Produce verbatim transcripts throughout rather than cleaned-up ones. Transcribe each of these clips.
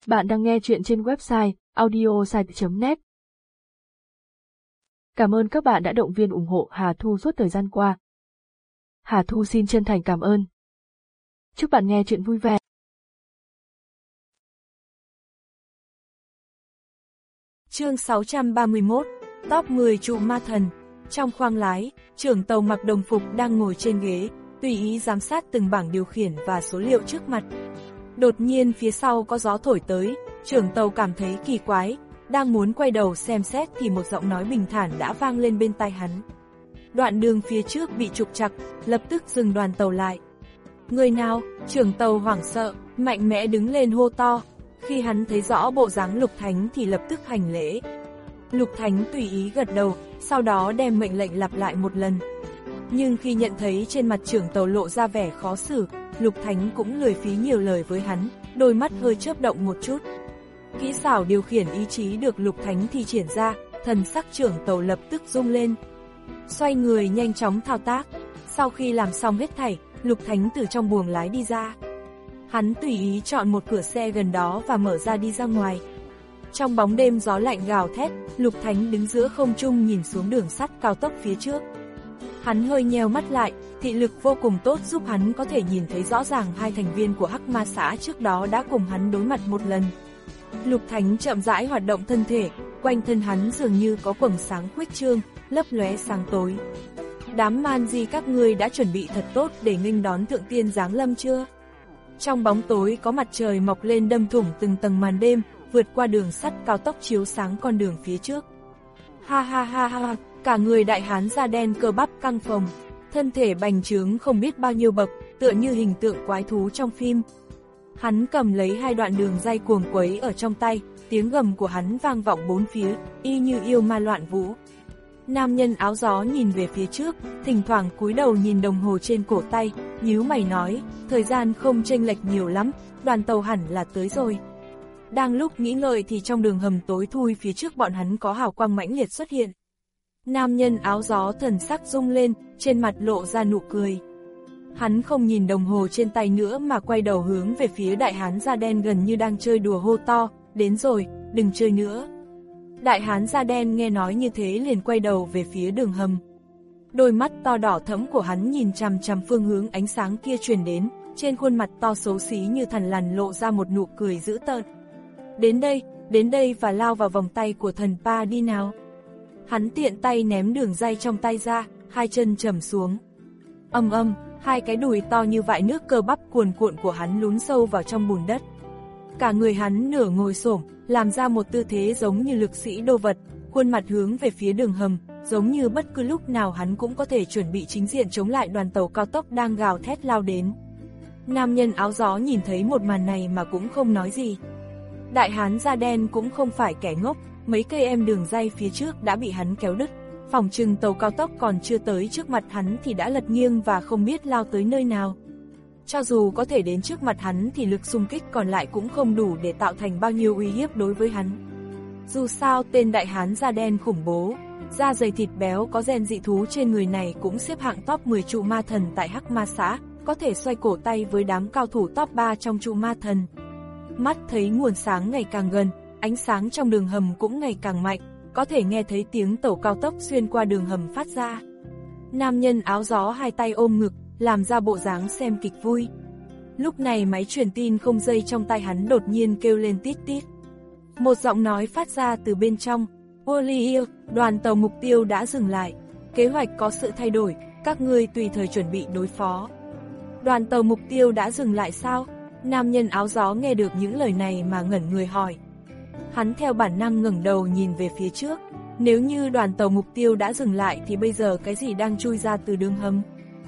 Bạn đang nghe chuyện trên website audiosite chấm net. Cảm ơn các bạn đã động viên ủng hộ Hà Thu suốt thời gian qua. Hà Thu xin chân thành cảm ơn. Chúc bạn nghe chuyện vui vẻ. Chương sáu trăm ba mươi mốt, Top mười trụ ma thần. Trong khoang lái, trưởng tàu mặc đồng phục đang ngồi trên ghế, tùy ý giám sát từng bảng điều khiển và số liệu trước mặt. Đột nhiên phía sau có gió thổi tới, trưởng tàu cảm thấy kỳ quái, đang muốn quay đầu xem xét thì một giọng nói bình thản đã vang lên bên tai hắn. Đoạn đường phía trước bị trục trặc, lập tức dừng đoàn tàu lại. Người nào? Trưởng tàu hoảng sợ, mạnh mẽ đứng lên hô to. Khi hắn thấy rõ bộ dáng Lục Thánh thì lập tức hành lễ. Lục Thánh tùy ý gật đầu, sau đó đem mệnh lệnh lặp lại một lần. Nhưng khi nhận thấy trên mặt trưởng tàu lộ ra vẻ khó xử, Lục Thánh cũng lười phí nhiều lời với hắn, đôi mắt hơi chớp động một chút. Kỹ xảo điều khiển ý chí được Lục Thánh thi triển ra, thần sắc trưởng tàu lập tức rung lên. Xoay người nhanh chóng thao tác, sau khi làm xong hết thảy, Lục Thánh từ trong buồng lái đi ra. Hắn tùy ý chọn một cửa xe gần đó và mở ra đi ra ngoài. Trong bóng đêm gió lạnh gào thét, Lục Thánh đứng giữa không trung nhìn xuống đường sắt cao tốc phía trước. Hắn hơi nheo mắt lại, thị lực vô cùng tốt giúp hắn có thể nhìn thấy rõ ràng hai thành viên của Hắc Ma xã trước đó đã cùng hắn đối mặt một lần. Lục Thánh chậm rãi hoạt động thân thể, quanh thân hắn dường như có quầng sáng khuếch trương, lấp lóe sáng tối. Đám man di các ngươi đã chuẩn bị thật tốt để nghênh đón thượng tiên giáng lâm chưa? Trong bóng tối có mặt trời mọc lên đâm thủng từng tầng màn đêm, vượt qua đường sắt cao tốc chiếu sáng con đường phía trước. Ha ha ha ha, cả người đại hán da đen cơ bắp căng phồng, thân thể bành trướng không biết bao nhiêu bậc, tựa như hình tượng quái thú trong phim. Hắn cầm lấy hai đoạn đường ray cuồng quấy ở trong tay, tiếng gầm của hắn vang vọng bốn phía, y như yêu ma loạn vũ. Nam nhân áo gió nhìn về phía trước, thỉnh thoảng cúi đầu nhìn đồng hồ trên cổ tay, nhíu mày nói, thời gian không chênh lệch nhiều lắm, đoàn tàu hẳn là tới rồi. Đang lúc nghĩ ngợi thì trong đường hầm tối thui phía trước bọn hắn có hào quang mãnh liệt xuất hiện. Nam nhân áo gió thần sắc rung lên, trên mặt lộ ra nụ cười. Hắn không nhìn đồng hồ trên tay nữa mà quay đầu hướng về phía đại hán da đen gần như đang chơi đùa hô to, đến rồi, đừng chơi nữa. Đại hán da đen nghe nói như thế liền quay đầu về phía đường hầm. Đôi mắt to đỏ thẫm của hắn nhìn chằm chằm phương hướng ánh sáng kia truyền đến, trên khuôn mặt to xấu xí như thằn lằn lộ ra một nụ cười dữ tợn. Đến đây, đến đây và lao vào vòng tay của thần Pa đi nào. Hắn tiện tay ném đường ray trong tay ra, hai chân trầm xuống. Âm âm, hai cái đùi to như vại nước cơ bắp cuồn cuộn của hắn lún sâu vào trong bùn đất. Cả người hắn nửa ngồi xổm, làm ra một tư thế giống như lực sĩ đô vật, khuôn mặt hướng về phía đường hầm, giống như bất cứ lúc nào hắn cũng có thể chuẩn bị chính diện chống lại đoàn tàu cao tốc đang gào thét lao đến. Nam nhân áo gió nhìn thấy một màn này mà cũng không nói gì. Đại hán da đen cũng không phải kẻ ngốc, mấy cây em đường ray phía trước đã bị hắn kéo đứt, phỏng chừng tàu cao tốc còn chưa tới trước mặt hắn thì đã lật nghiêng và không biết lao tới nơi nào. Cho dù có thể đến trước mặt hắn thì lực xung kích còn lại cũng không đủ để tạo thành bao nhiêu uy hiếp đối với hắn. Dù sao tên đại hán da đen khủng bố, da dày thịt béo có gen dị thú trên người này cũng xếp hạng top mười trụ ma thần tại Hắc Ma xã, có thể xoay cổ tay với đám cao thủ top ba trong trụ ma thần. Mắt thấy nguồn sáng ngày càng gần, ánh sáng trong đường hầm cũng ngày càng mạnh, có thể nghe thấy tiếng tàu cao tốc xuyên qua đường hầm phát ra. Nam nhân áo gió hai tay ôm ngực, làm ra bộ dáng xem kịch vui. Lúc này máy truyền tin không dây trong tay hắn đột nhiên kêu lên tít tít. Một giọng nói phát ra từ bên trong, Olivier, đoàn tàu mục tiêu đã dừng lại, kế hoạch có sự thay đổi, các ngươi tùy thời chuẩn bị đối phó. Đoàn tàu mục tiêu đã dừng lại sao? Nam nhân áo gió nghe được những lời này mà ngẩn người hỏi. Hắn theo bản năng ngẩng đầu nhìn về phía trước, nếu như đoàn tàu mục tiêu đã dừng lại thì bây giờ cái gì đang chui ra từ đường hầm?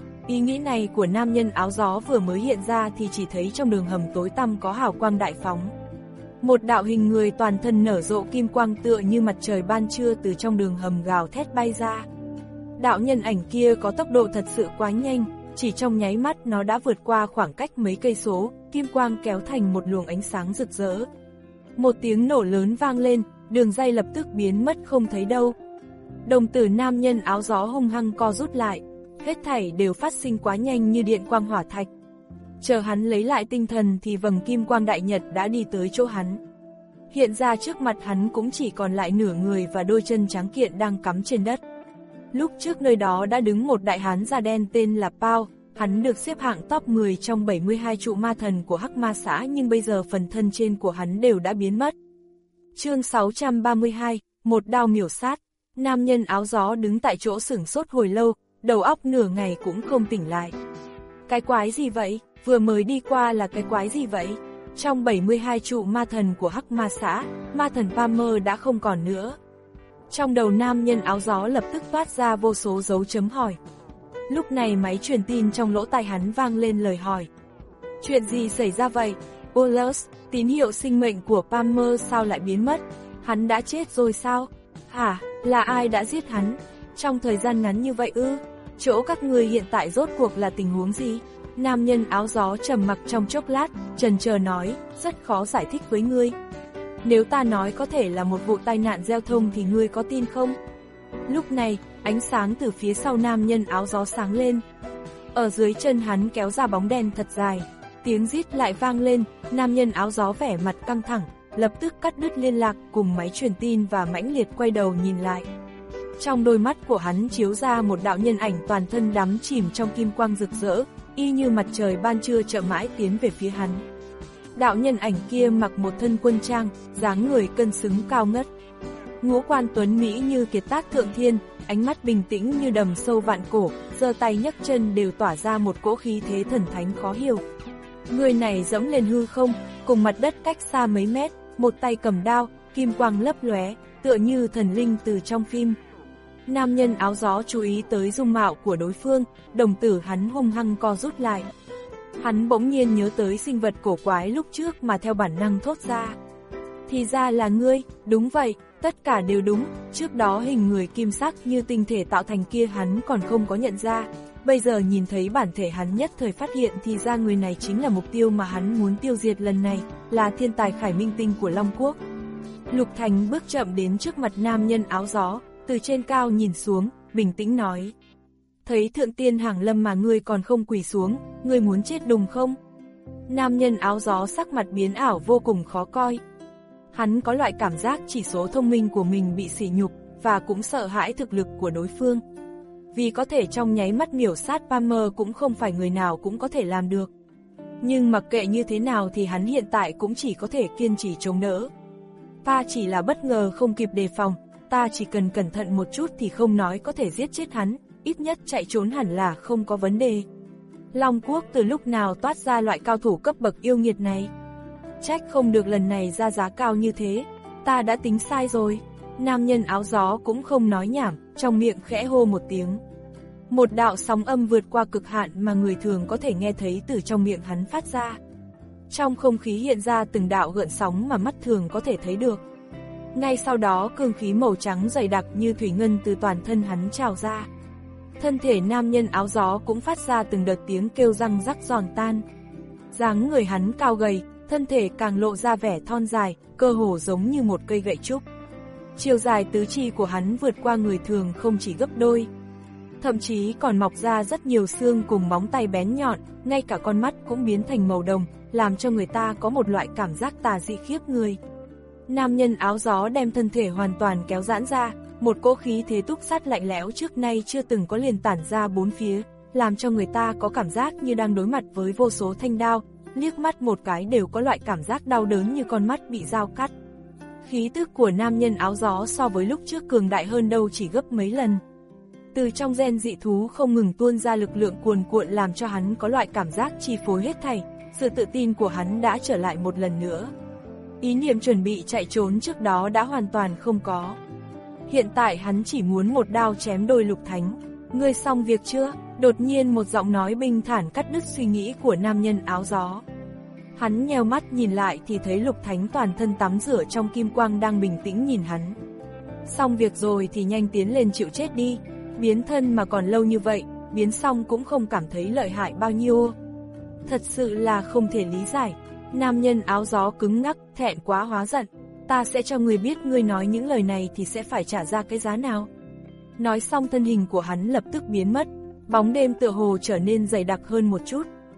Ý nghĩ này của nam nhân áo gió vừa mới hiện ra thì chỉ thấy trong đường hầm tối tăm có hào quang đại phóng. Một đạo hình người toàn thân nở rộ kim quang tựa như mặt trời ban trưa từ trong đường hầm gào thét bay ra. Đạo nhân ảnh kia có tốc độ thật sự quá nhanh, chỉ trong nháy mắt nó đã vượt qua khoảng cách mấy cây số, kim quang kéo thành một luồng ánh sáng rực rỡ. Một tiếng nổ lớn vang lên, đường ray lập tức biến mất không thấy đâu. Đồng tử nam nhân áo gió hung hăng co rút lại, hết thảy đều phát sinh quá nhanh như điện quang hỏa thạch. Chờ hắn lấy lại tinh thần thì vầng kim quang đại nhật đã đi tới chỗ hắn. Hiện ra trước mặt hắn cũng chỉ còn lại nửa người và đôi chân trắng kiện đang cắm trên đất. Lúc trước nơi đó đã đứng một đại hán da đen tên là Pao, hắn được xếp hạng top mười trong bảy mươi hai trụ ma thần của Hắc Ma xã, nhưng bây giờ phần thân trên của hắn đều đã biến mất. Chương sáu trăm ba mươi hai, một đao miểu sát. Nam nhân áo gió đứng tại chỗ sửng sốt hồi lâu, đầu óc nửa ngày cũng không tỉnh lại. Cái quái gì vậy? Vừa mới đi qua là cái quái gì vậy? Trong bảy mươi hai trụ ma thần của Hắc Ma xã, ma thần Palmer đã không còn nữa. Trong đầu nam nhân áo gió lập tức toát ra vô số dấu chấm hỏi. Lúc này máy truyền tin trong lỗ tai hắn vang lên lời hỏi. Chuyện gì xảy ra vậy? Wallace, tín hiệu sinh mệnh của Palmer sao lại biến mất? Hắn đã chết rồi sao? Hả, là ai đã giết hắn? Trong thời gian ngắn như vậy ư? Chỗ các người hiện tại rốt cuộc là tình huống gì? Nam nhân áo gió trầm mặc trong chốc lát, chần chờ nói, rất khó giải thích với ngươi. Nếu ta nói có thể là một vụ tai nạn giao thông thì ngươi có tin không? Lúc này, ánh sáng từ phía sau nam nhân áo gió sáng lên. Ở dưới chân hắn kéo ra bóng đen thật dài. Tiếng rít lại vang lên, nam nhân áo gió vẻ mặt căng thẳng, lập tức cắt đứt liên lạc cùng máy truyền tin và mãnh liệt quay đầu nhìn lại. Trong đôi mắt của hắn chiếu ra một đạo nhân ảnh toàn thân đắm chìm trong kim quang rực rỡ, y như mặt trời ban trưa chậm mãi tiến về phía hắn. Đạo nhân ảnh kia mặc một thân quân trang, dáng người cân xứng cao ngất. Ngũ quan tuấn mỹ như kiệt tác thượng thiên, ánh mắt bình tĩnh như đầm sâu vạn cổ, giơ tay nhấc chân đều tỏa ra một cỗ khí thế thần thánh khó hiểu. Người này dẫm lên hư không, cùng mặt đất cách xa mấy mét, một tay cầm đao, kim quang lấp lóe, tựa như thần linh từ trong phim. Nam nhân áo gió chú ý tới dung mạo của đối phương, đồng tử hắn hung hăng co rút lại. Hắn bỗng nhiên nhớ tới sinh vật cổ quái lúc trước mà theo bản năng thốt ra. Thì ra là ngươi, đúng vậy, tất cả đều đúng, trước đó hình người kim sắc như tinh thể tạo thành kia hắn còn không có nhận ra. Bây giờ nhìn thấy bản thể hắn nhất thời phát hiện thì ra người này chính là mục tiêu mà hắn muốn tiêu diệt lần này, là thiên tài khải minh tinh của Long Quốc. Lục Thành bước chậm đến trước mặt nam nhân áo gió, từ trên cao nhìn xuống, bình tĩnh nói. Thấy thượng tiên hàng lâm mà ngươi còn không quỳ xuống, ngươi muốn chết đùng không? Nam nhân áo gió sắc mặt biến ảo vô cùng khó coi. Hắn có loại cảm giác chỉ số thông minh của mình bị sỉ nhục, và cũng sợ hãi thực lực của đối phương. Vì có thể trong nháy mắt miểu sát Palmer cũng không phải người nào cũng có thể làm được. Nhưng mặc kệ như thế nào thì hắn hiện tại cũng chỉ có thể kiên trì chống đỡ. Ta chỉ là bất ngờ không kịp đề phòng, ta chỉ cần cẩn thận một chút thì không nói có thể giết chết hắn, ít nhất chạy trốn hẳn là không có vấn đề. Long Quốc từ lúc nào toát ra loại cao thủ cấp bậc yêu nghiệt này? Trách không được lần này ra giá cao như thế, ta đã tính sai rồi. Nam nhân áo gió cũng không nói nhảm, trong miệng khẽ hô một tiếng. Một đạo sóng âm vượt qua cực hạn mà người thường có thể nghe thấy từ trong miệng hắn phát ra. Trong không khí hiện ra từng đạo gợn sóng mà mắt thường có thể thấy được. Ngay sau đó cương khí màu trắng dày đặc như thủy ngân từ toàn thân hắn trào ra. Thân thể nam nhân áo gió cũng phát ra từng đợt tiếng kêu răng rắc giòn tan. Dáng người hắn cao gầy, thân thể càng lộ ra vẻ thon dài, cơ hồ giống như một cây gậy trúc. Chiều dài tứ chi của hắn vượt qua người thường không chỉ gấp đôi. Thậm chí còn mọc ra rất nhiều xương cùng móng tay bén nhọn, ngay cả con mắt cũng biến thành màu đồng, làm cho người ta có một loại cảm giác tà dị khiếp người. Nam nhân áo gió đem thân thể hoàn toàn kéo giãn ra, một cỗ khí thế túc sát lạnh lẽo trước nay chưa từng có liền tản ra bốn phía, làm cho người ta có cảm giác như đang đối mặt với vô số thanh đao, liếc mắt một cái đều có loại cảm giác đau đớn như con mắt bị dao cắt. Khí tức của nam nhân áo gió so với lúc trước cường đại hơn đâu chỉ gấp mấy lần. Từ trong gen dị thú không ngừng tuôn ra lực lượng cuồn cuộn làm cho hắn có loại cảm giác chi phối hết thảy, sự tự tin của hắn đã trở lại một lần nữa. Ý niệm chuẩn bị chạy trốn trước đó đã hoàn toàn không có. Hiện tại hắn chỉ muốn một đao chém đôi Lục Thánh. Ngươi xong việc chưa? Đột nhiên một giọng nói bình thản cắt đứt suy nghĩ của nam nhân áo gió. Hắn nheo mắt nhìn lại thì thấy Lục Thánh toàn thân tắm rửa trong kim quang đang bình tĩnh nhìn hắn. Xong việc rồi thì nhanh tiến lên chịu chết đi. Biến thân mà còn lâu như vậy, biến xong cũng không cảm thấy lợi hại bao nhiêu. Thật sự là không thể lý giải. Nam nhân áo gió cứng ngắc, thẹn quá hóa giận. Ta sẽ cho người biết ngươi nói những lời này thì sẽ phải trả ra cái giá nào. Nói xong thân hình của hắn lập tức biến mất. Bóng đêm tựa hồ trở nên dày đặc hơn một chút.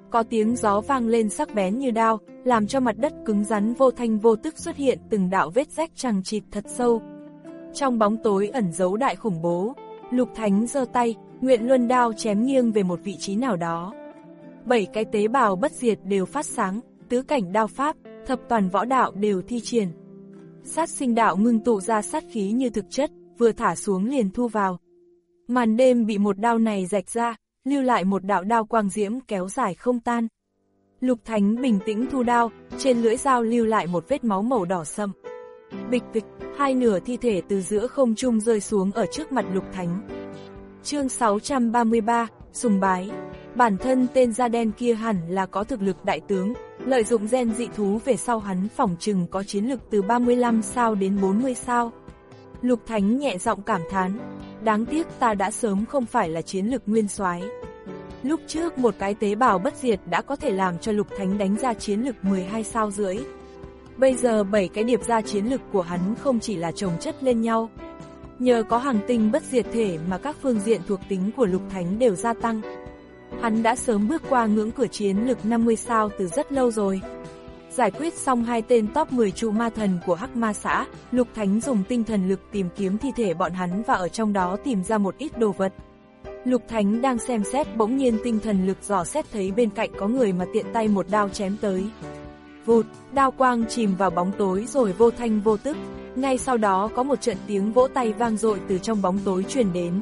có tiếng gió vang lên sắc bén như đao, làm cho mặt đất cứng rắn vô thanh vô tức xuất hiện từng đạo vết rách chằng chịt thật sâu. Trong bóng tối ẩn giấu đại khủng bố, Lục Thánh giơ tay, nguyện luân đao chém nghiêng về một vị trí nào đó. Bảy cái tế bào bất diệt đều phát sáng, tứ cảnh đao pháp, thập toàn võ đạo đều thi triển. Sát sinh đạo ngưng tụ ra sát khí như thực chất, vừa thả xuống liền thu vào. Màn đêm bị một đao này rạch ra, lưu lại một đạo đao quang diễm kéo dài không tan. Lục Thánh bình tĩnh thu đao, trên lưỡi dao lưu lại một vết máu màu đỏ sậm. Bịch bịch, hai nửa thi thể từ giữa không trung rơi xuống ở trước mặt Lục Thánh. Chương sáu trăm ba mươi ba, sùng bái. Bản thân tên da đen kia hẳn là có thực lực đại tướng, lợi dụng gen dị thú về sau hắn phỏng chừng có chiến lực từ ba mươi lăm sao đến bốn mươi sao. Lục Thánh nhẹ giọng cảm thán, đáng tiếc ta đã sớm không phải là chiến lực nguyên soái. Lúc trước một cái tế bào bất diệt đã có thể làm cho Lục Thánh đánh ra chiến lực mười hai sao rưỡi. Bây giờ bảy cái điệp ra chiến lực của hắn không chỉ là chồng chất lên nhau. Nhờ có hàng tinh bất diệt thể mà các phương diện thuộc tính của Lục Thánh đều gia tăng. Hắn đã sớm bước qua ngưỡng cửa chiến lực năm mươi sao từ rất lâu rồi. Giải quyết xong hai tên top mười trụ ma thần của Hắc Ma xã, Lục Thánh dùng tinh thần lực tìm kiếm thi thể bọn hắn và ở trong đó tìm ra một ít đồ vật. Lục Thánh đang xem xét bỗng nhiên tinh thần lực dò xét thấy bên cạnh có người mà tiện tay một đao chém tới. Vụt, đao quang chìm vào bóng tối rồi vô thanh vô tức, ngay sau đó có một trận tiếng vỗ tay vang dội từ trong bóng tối truyền đến.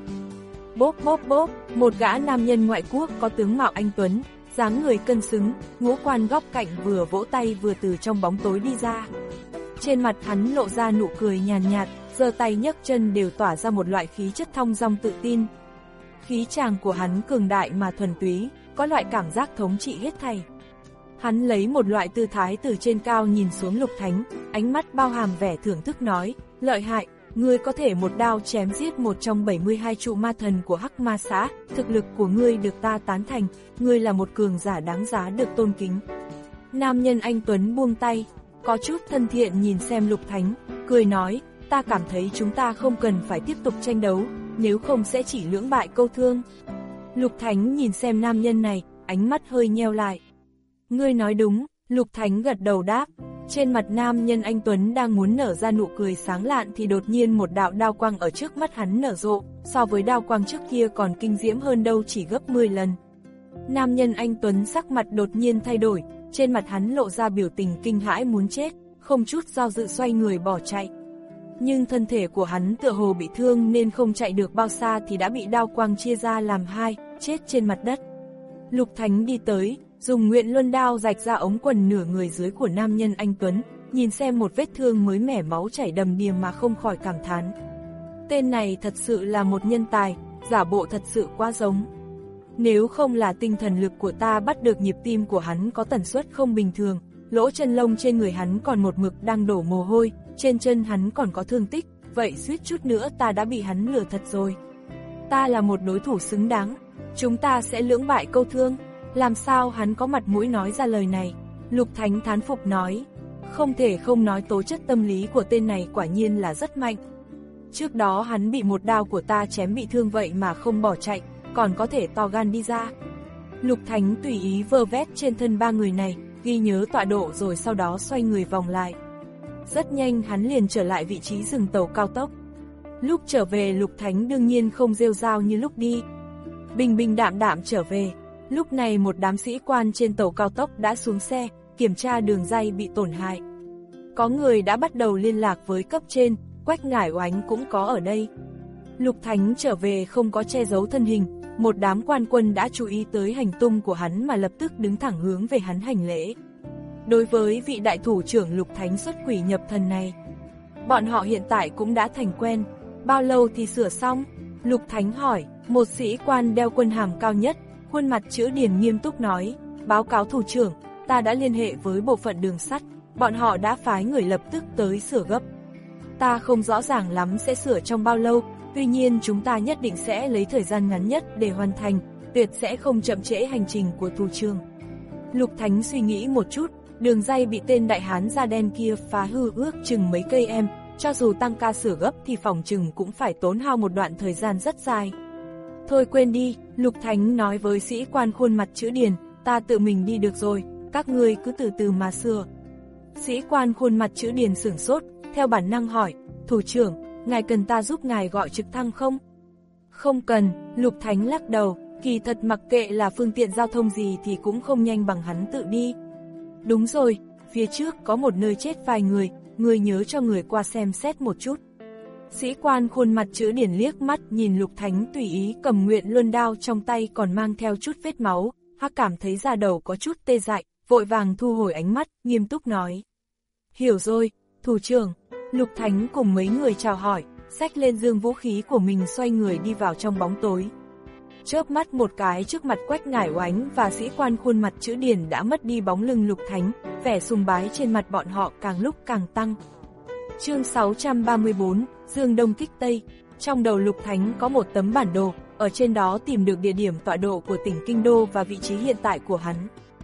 Bốp bốp bốp, một gã nam nhân ngoại quốc có tướng mạo anh tuấn, dáng người cân xứng, ngũ quan góc cạnh vừa vỗ tay vừa từ trong bóng tối đi ra. Trên mặt hắn lộ ra nụ cười nhàn nhạt, giơ tay nhấc chân đều tỏa ra một loại khí chất thong dong tự tin. Khí tràng của hắn cường đại mà thuần túy, có loại cảm giác thống trị hết thảy. Hắn lấy một loại tư thái từ trên cao nhìn xuống Lục Thánh, ánh mắt bao hàm vẻ thưởng thức nói, lợi hại, ngươi có thể một đao chém giết một trong bảy mươi hai trụ ma thần của Hắc Ma xã, thực lực của ngươi được ta tán thành, ngươi là một cường giả đáng giá được tôn kính. Nam nhân anh tuấn buông tay, có chút thân thiện nhìn xem Lục Thánh, cười nói, ta cảm thấy chúng ta không cần phải tiếp tục tranh đấu, nếu không sẽ chỉ lưỡng bại câu thương. Lục Thánh nhìn xem nam nhân này, ánh mắt hơi nheo lại. Ngươi nói đúng, Lục Thánh gật đầu đáp. Trên mặt nam nhân anh tuấn đang muốn nở ra nụ cười sáng lạn thì đột nhiên một đạo đao quang ở trước mắt hắn nở rộ, so với đao quang trước kia còn kinh diễm hơn đâu chỉ gấp mười lần. Nam nhân anh tuấn sắc mặt đột nhiên thay đổi, trên mặt hắn lộ ra biểu tình kinh hãi muốn chết, không chút do dự xoay người bỏ chạy. Nhưng thân thể của hắn tựa hồ bị thương nên không chạy được bao xa thì đã bị đao quang chia ra làm hai, chết trên mặt đất. Lục Thánh đi tới, dùng nguyện luân đao rạch ra ống quần nửa người dưới của nam nhân anh tuấn, nhìn xem một vết thương mới mẻ máu chảy đầm đìa mà không khỏi cảm thán. Tên này thật sự là một nhân tài, giả bộ thật sự quá giống. Nếu không là tinh thần lực của ta bắt được nhịp tim của hắn có tần suất không bình thường, lỗ chân lông trên người hắn còn một mực đang đổ mồ hôi, trên chân hắn còn có thương tích, vậy suýt chút nữa ta đã bị hắn lừa thật rồi. Ta là một đối thủ xứng đáng, chúng ta sẽ lưỡng bại câu thương. Làm sao hắn có mặt mũi nói ra lời này? Lục Thánh thán phục nói, không thể không nói tố chất tâm lý của tên này quả nhiên là rất mạnh. Trước đó hắn bị một đao của ta chém bị thương vậy mà không bỏ chạy, còn có thể to gan đi ra. Lục Thánh tùy ý vơ vét trên thân ba người này, ghi nhớ tọa độ rồi sau đó xoay người vòng lại. Rất nhanh hắn liền trở lại vị trí dừng tàu cao tốc. Lúc trở về Lục Thánh đương nhiên không rêu rao như lúc đi. Bình bình đạm đạm trở về. Lúc này một đám sĩ quan trên tàu cao tốc đã xuống xe, kiểm tra đường ray bị tổn hại. Có người đã bắt đầu liên lạc với cấp trên, Quách Ngải Oánh cũng có ở đây. Lục Thánh trở về không có che giấu thân hình, một đám quan quân đã chú ý tới hành tung của hắn mà lập tức đứng thẳng hướng về hắn hành lễ. Đối với vị đại thủ trưởng Lục Thánh xuất quỷ nhập thần này, bọn họ hiện tại cũng đã thành quen. Bao lâu thì sửa xong? Lục Thánh hỏi. Một sĩ quan đeo quân hàm cao nhất, khuôn mặt chữ điền nghiêm túc nói, báo cáo thủ trưởng, ta đã liên hệ với bộ phận đường sắt, bọn họ đã phái người lập tức tới sửa gấp. Ta không rõ ràng lắm sẽ sửa trong bao lâu, tuy nhiên chúng ta nhất định sẽ lấy thời gian ngắn nhất để hoàn thành, tuyệt sẽ không chậm trễ hành trình của thủ trưởng. Lục Thánh suy nghĩ một chút, đường ray bị tên đại hán da đen kia phá hư ước chừng mấy cây em, cho dù tăng ca sửa gấp thì phòng chừng cũng phải tốn hao một đoạn thời gian rất dài. Thôi quên đi, Lục Thánh nói với sĩ quan khuôn mặt chữ điền, ta tự mình đi được rồi, các ngươi cứ từ từ mà sửa. Sĩ quan khuôn mặt chữ Điền sửng sốt, theo bản năng hỏi, thủ trưởng, ngài cần ta giúp ngài gọi trực thăng không? Không cần, Lục Thánh lắc đầu, kỳ thật mặc kệ là phương tiện giao thông gì thì cũng không nhanh bằng hắn tự đi. Đúng rồi, phía trước có một nơi chết vài người, người nhớ cho người qua xem xét một chút. Sĩ quan khuôn mặt chữ Điền liếc mắt nhìn Lục Thánh tùy ý cầm Nguyện Luân đao trong tay còn mang theo chút vết máu, hắn cảm thấy da đầu có chút tê dại, vội vàng thu hồi ánh mắt, nghiêm túc nói. Hiểu rồi, thủ trưởng. Lục Thánh cùng mấy người chào hỏi, xách lên dương vũ khí của mình xoay người đi vào trong bóng tối. Chớp mắt một cái trước mặt Quách Ngải Oánh và sĩ quan khuôn mặt chữ Điền đã mất đi bóng lưng Lục Thánh, vẻ sùng bái trên mặt bọn họ càng lúc càng tăng. Chương sáu trăm ba mươi bốn, Dương Đông kích Tây. Trong đầu Lục Thánh có một tấm bản đồ, ở trên đó tìm được địa điểm tọa độ của tỉnh Kinh Đô và vị trí hiện tại của hắn.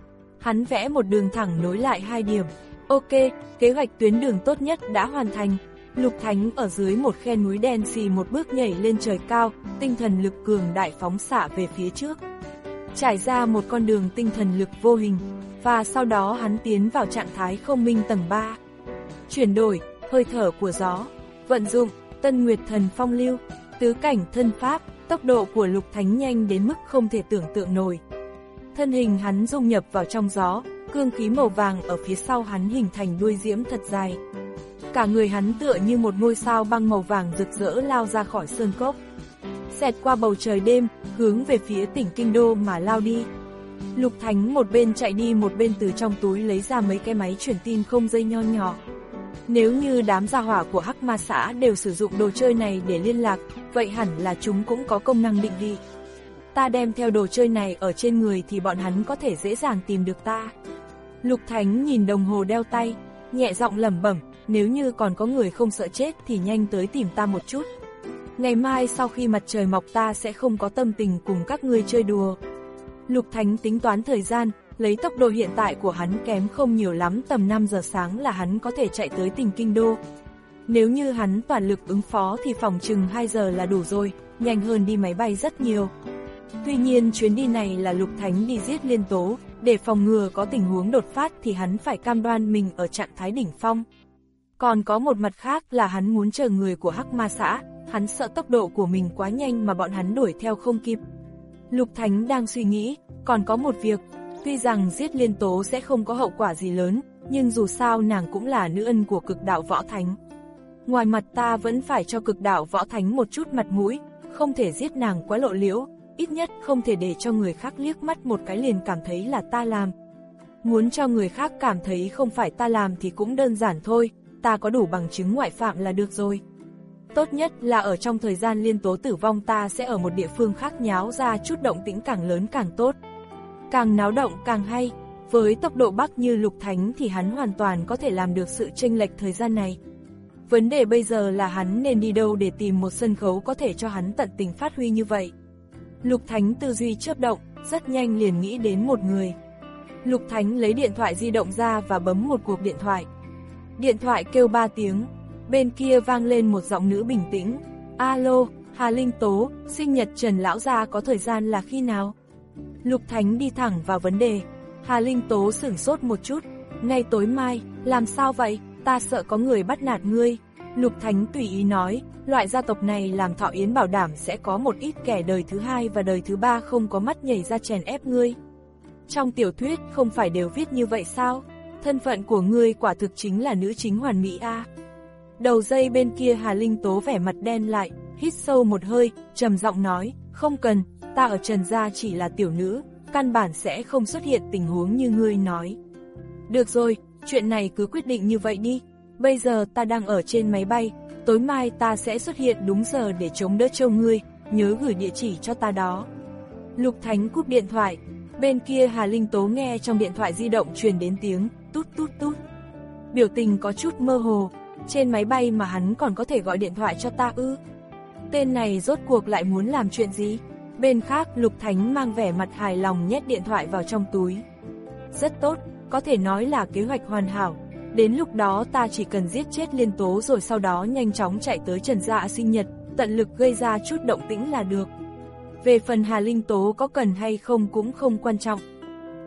Hắn vẽ một đường thẳng nối lại hai điểm. Ok, kế hoạch tuyến đường tốt nhất đã hoàn thành. Lục Thánh ở dưới một khe núi đen xì một bước nhảy lên trời cao, tinh thần lực cường đại phóng xạ về phía trước. Trải ra một con đường tinh thần lực vô hình, và sau đó hắn tiến vào trạng thái không minh tầng ba. Chuyển đổi, hơi thở của gió, vận dụng, Tân Nguyệt Thần Phong Lưu, tứ cảnh thân pháp, tốc độ của Lục Thánh nhanh đến mức không thể tưởng tượng nổi. Thân hình hắn dung nhập vào trong gió, cương khí màu vàng ở phía sau hắn hình thành đuôi diễm thật dài. Cả người hắn tựa như một ngôi sao băng màu vàng rực rỡ lao ra khỏi sơn cốc. Xẹt qua bầu trời đêm, hướng về phía tỉnh Kinh Đô mà lao đi. Lục Thánh một bên chạy đi một bên từ trong túi lấy ra mấy cái máy truyền tin không dây nho nhỏ. Nếu như đám gia hỏa của Hắc Ma xã đều sử dụng đồ chơi này để liên lạc, vậy hẳn là chúng cũng có công năng định vị. Ta đem theo đồ chơi này ở trên người thì bọn hắn có thể dễ dàng tìm được ta. Lục Thánh nhìn đồng hồ đeo tay, nhẹ giọng lẩm bẩm, nếu như còn có người không sợ chết thì nhanh tới tìm ta một chút. Ngày mai sau khi mặt trời mọc ta sẽ không có tâm tình cùng các ngươi chơi đùa. Lục Thánh tính toán thời gian, lấy tốc độ hiện tại của hắn kém không nhiều lắm, tầm năm giờ sáng là hắn có thể chạy tới tỉnh Kinh Đô. Nếu như hắn toàn lực ứng phó thì phòng chừng hai giờ là đủ rồi, nhanh hơn đi máy bay rất nhiều. Tuy nhiên chuyến đi này là Lục Thánh đi giết Liên Tố, để phòng ngừa có tình huống đột phát thì hắn phải cam đoan mình ở trạng thái đỉnh phong. Còn có một mặt khác là hắn muốn chờ người của Hắc Ma xã, hắn sợ tốc độ của mình quá nhanh mà bọn hắn đuổi theo không kịp. Lục Thánh đang suy nghĩ, còn có một việc, tuy rằng giết Liên Tố sẽ không có hậu quả gì lớn, nhưng dù sao nàng cũng là nữ ân của Cực Đạo Võ Thánh. Ngoài mặt ta vẫn phải cho Cực Đạo Võ Thánh một chút mặt mũi, không thể giết nàng quá lộ liễu, ít nhất không thể để cho người khác liếc mắt một cái liền cảm thấy là ta làm. Muốn cho người khác cảm thấy không phải ta làm thì cũng đơn giản thôi, ta có đủ bằng chứng ngoại phạm là được rồi. Tốt nhất là ở trong thời gian Liên Tố tử vong ta sẽ ở một địa phương khác nháo ra chút động tĩnh càng lớn càng tốt. Càng náo động càng hay, với tốc độ bắc như Lục Thánh thì hắn hoàn toàn có thể làm được sự chênh lệch thời gian này. Vấn đề bây giờ là hắn nên đi đâu để tìm một sân khấu có thể cho hắn tận tình phát huy như vậy. Lục Thánh tư duy chớp động, rất nhanh liền nghĩ đến một người. Lục Thánh lấy điện thoại di động ra và bấm một cuộc điện thoại. Điện thoại kêu ba tiếng, bên kia vang lên một giọng nữ bình tĩnh. Alo, Hà Linh Tố, sinh nhật Trần Lão Gia có thời gian là khi nào? Lục Thánh đi thẳng vào vấn đề. Hà Linh Tố sửng sốt một chút. Ngay tối mai, làm sao vậy? Ta sợ có người bắt nạt ngươi. Lục Thánh tùy ý nói, loại gia tộc này làm thọ yến bảo đảm sẽ có một ít kẻ đời thứ hai và đời thứ ba không có mắt nhảy ra chèn ép ngươi. Trong tiểu thuyết không phải đều viết như vậy sao? Thân phận của ngươi quả thực chính là nữ chính hoàn mỹ a. À? Đầu dây bên kia Hà Linh Tố vẻ mặt đen lại, hít sâu một hơi, trầm giọng nói, không cần, ta ở Trần gia chỉ là tiểu nữ, căn bản sẽ không xuất hiện tình huống như ngươi nói. Được rồi, chuyện này cứ quyết định như vậy đi, bây giờ ta đang ở trên máy bay, tối mai ta sẽ xuất hiện đúng giờ để chống đỡ trông ngươi, nhớ gửi địa chỉ cho ta đó. Lục Thánh cúp điện thoại, bên kia Hà Linh Tố nghe trong điện thoại di động truyền đến tiếng tút tút tút. Biểu tình có chút mơ hồ, trên máy bay mà hắn còn có thể gọi điện thoại cho ta ư? Tên này rốt cuộc lại muốn làm chuyện gì? Bên khác Lục Thánh mang vẻ mặt hài lòng nhét điện thoại vào trong túi. Rất tốt, có thể nói là kế hoạch hoàn hảo. Đến lúc đó ta chỉ cần giết chết Liên Tố rồi sau đó nhanh chóng chạy tới Trần gia sinh nhật, tận lực gây ra chút động tĩnh là được. Về phần Hà Linh Tố có cần hay không cũng không quan trọng.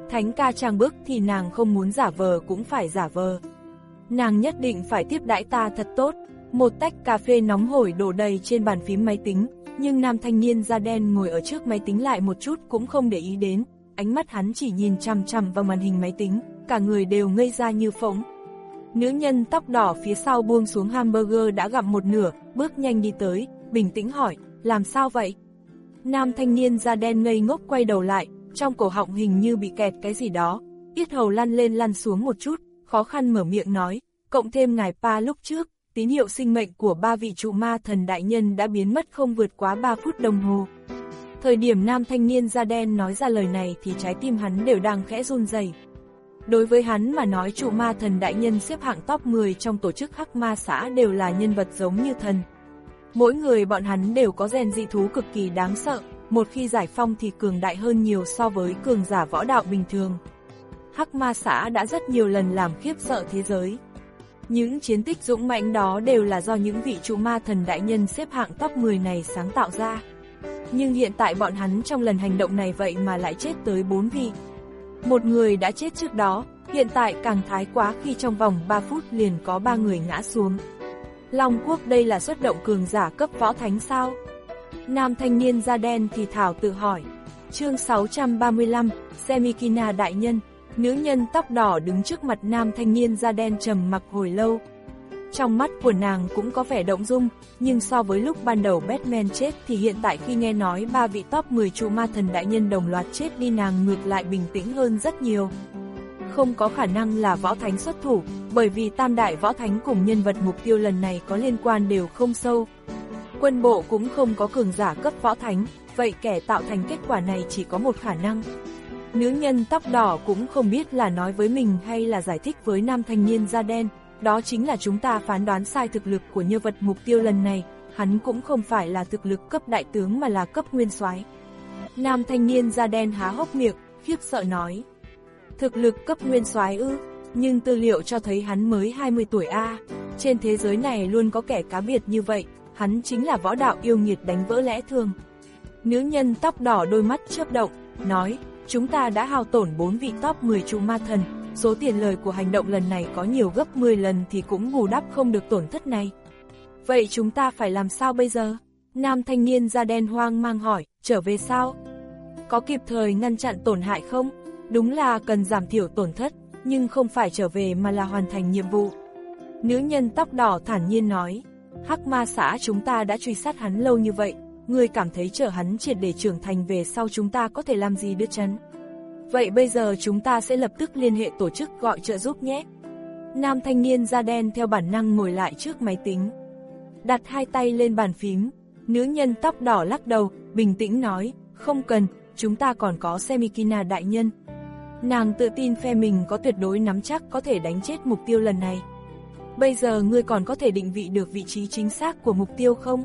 Thánh ca trang bức thì nàng không muốn giả vờ cũng phải giả vờ. Nàng nhất định phải tiếp đãi ta thật tốt. Một tách cà phê nóng hổi đổ đầy trên bàn phím máy tính, nhưng nam thanh niên da đen ngồi ở trước máy tính lại một chút cũng không để ý đến, ánh mắt hắn chỉ nhìn chằm chằm vào màn hình máy tính, cả người đều ngây ra như phỗng. Nữ nhân tóc đỏ phía sau buông xuống hamburger đã gặm một nửa, bước nhanh đi tới, bình tĩnh hỏi, làm sao vậy? Nam thanh niên da đen ngây ngốc quay đầu lại, trong cổ họng hình như bị kẹt cái gì đó, yết hầu lăn lên lăn xuống một chút, khó khăn mở miệng nói, cộng thêm ngài Pa lúc trước, tín hiệu sinh mệnh của ba vị trụ ma thần đại nhân đã biến mất không vượt quá ba phút đồng hồ. Thời điểm nam thanh niên da đen nói ra lời này thì trái tim hắn đều đang khẽ run rẩy. Đối với hắn mà nói trụ ma thần đại nhân xếp hạng top mười trong tổ chức Hắc Ma xã đều là nhân vật giống như thần. Mỗi người bọn hắn đều có gen dị thú cực kỳ đáng sợ, một khi giải phong thì cường đại hơn nhiều so với cường giả võ đạo bình thường. Hắc Ma xã đã rất nhiều lần làm khiếp sợ thế giới. Những chiến tích dũng mãnh đó đều là do những vị trụ ma thần đại nhân xếp hạng top mười này sáng tạo ra. Nhưng hiện tại bọn hắn trong lần hành động này vậy mà lại chết tới bốn vị. Một người đã chết trước đó, hiện tại càng thái quá khi trong vòng ba phút liền có ba người ngã xuống. Long Quốc đây là xuất động cường giả cấp võ thánh sao? Nam thanh niên da đen thì thảo tự hỏi. Chương sáu trăm ba mươi lăm, Semikina đại nhân. Nữ nhân tóc đỏ đứng trước mặt nam thanh niên da đen trầm mặc hồi lâu. Trong mắt của nàng cũng có vẻ động dung, nhưng so với lúc ban đầu Batman chết thì hiện tại khi nghe nói ba vị top mười trụ ma thần đại nhân đồng loạt chết đi nàng ngược lại bình tĩnh hơn rất nhiều. Không có khả năng là võ thánh xuất thủ, bởi vì tam đại võ thánh cùng nhân vật mục tiêu lần này có liên quan đều không sâu. Quân bộ cũng không có cường giả cấp võ thánh, vậy kẻ tạo thành kết quả này chỉ có một khả năng. Nữ nhân tóc đỏ cũng không biết là nói với mình hay là giải thích với nam thanh niên da đen, đó chính là chúng ta phán đoán sai thực lực của nhân vật mục tiêu lần này, hắn cũng không phải là thực lực cấp đại tướng mà là cấp nguyên soái. Nam thanh niên da đen há hốc miệng, khiếp sợ nói. Thực lực cấp nguyên soái ư, nhưng tư liệu cho thấy hắn mới hai mươi tuổi a. Trên thế giới này luôn có kẻ cá biệt như vậy, hắn chính là võ đạo yêu nghiệt đánh vỡ lẽ thường. Nữ nhân tóc đỏ đôi mắt chớp động, nói, chúng ta đã hao tổn bốn vị top mười trụ ma thần, số tiền lời của hành động lần này có nhiều gấp mười lần thì cũng bù đắp không được tổn thất này. Vậy chúng ta phải làm sao bây giờ? Nam thanh niên da đen hoang mang hỏi, trở về sao? Có kịp thời ngăn chặn tổn hại không? Đúng là cần giảm thiểu tổn thất, nhưng không phải trở về mà là hoàn thành nhiệm vụ. Nữ nhân tóc đỏ thản nhiên nói, Hắc Ma xã chúng ta đã truy sát hắn lâu như vậy, ngươi cảm thấy chờ hắn triệt để trưởng thành về sau chúng ta có thể làm gì được chấn? Vậy bây giờ chúng ta sẽ lập tức liên hệ tổ chức gọi trợ giúp nhé. Nam thanh niên da đen theo bản năng ngồi lại trước máy tính. Đặt hai tay lên bàn phím, nữ nhân tóc đỏ lắc đầu, bình tĩnh nói, không cần, chúng ta còn có Semikina đại nhân. Nàng tự tin phe mình có tuyệt đối nắm chắc có thể đánh chết mục tiêu lần này. Bây giờ ngươi còn có thể định vị được vị trí chính xác của mục tiêu không?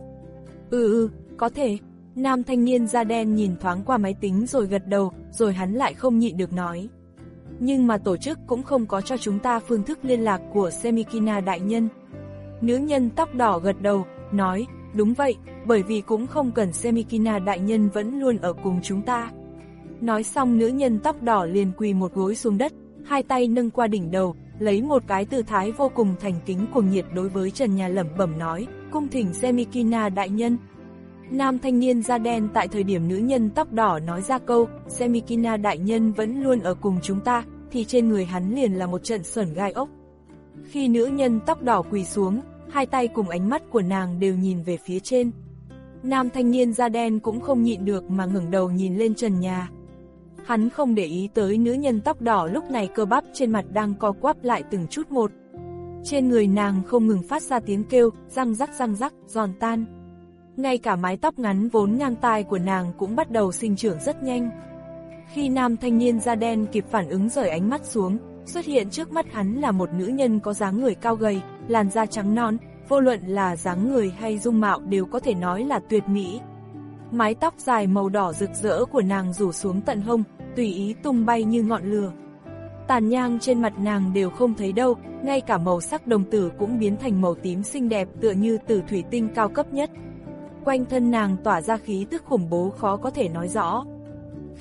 Ừ ừ, có thể. Nam thanh niên da đen nhìn thoáng qua máy tính rồi gật đầu, rồi hắn lại không nhịn được nói. Nhưng mà tổ chức cũng không có cho chúng ta phương thức liên lạc của Semikina đại nhân. Nữ nhân tóc đỏ gật đầu, nói, đúng vậy, bởi vì cũng không cần Semikina đại nhân vẫn luôn ở cùng chúng ta. Nói xong nữ nhân tóc đỏ liền quỳ một gối xuống đất, hai tay nâng qua đỉnh đầu, lấy một cái tư thái vô cùng thành kính cuồng nhiệt đối với trần nhà lẩm bẩm nói, cung thỉnh Semikina đại nhân. Nam thanh niên da đen tại thời điểm nữ nhân tóc đỏ nói ra câu Semikina đại nhân vẫn luôn ở cùng chúng ta, thì trên người hắn liền là một trận sởn gai ốc. Khi nữ nhân tóc đỏ quỳ xuống, hai tay cùng ánh mắt của nàng đều nhìn về phía trên. Nam thanh niên da đen cũng không nhịn được mà ngẩng đầu nhìn lên trần nhà. Hắn không để ý tới nữ nhân tóc đỏ lúc này cơ bắp trên mặt đang co quắp lại từng chút một. Trên người nàng không ngừng phát ra tiếng kêu, răng rắc răng rắc, giòn tan. Ngay cả mái tóc ngắn vốn ngang tai của nàng cũng bắt đầu sinh trưởng rất nhanh. Khi nam thanh niên da đen kịp phản ứng rời ánh mắt xuống, xuất hiện trước mắt hắn là một nữ nhân có dáng người cao gầy, làn da trắng nõn, vô luận là dáng người hay dung mạo đều có thể nói là tuyệt mỹ. Mái tóc dài màu đỏ rực rỡ của nàng rủ xuống tận hông, tùy ý tung bay như ngọn lửa. Tàn nhang trên mặt nàng đều không thấy đâu, ngay cả màu sắc đồng tử cũng biến thành màu tím xinh đẹp tựa như từ thủy tinh cao cấp nhất. Quanh thân nàng tỏa ra khí tức khủng bố khó có thể nói rõ.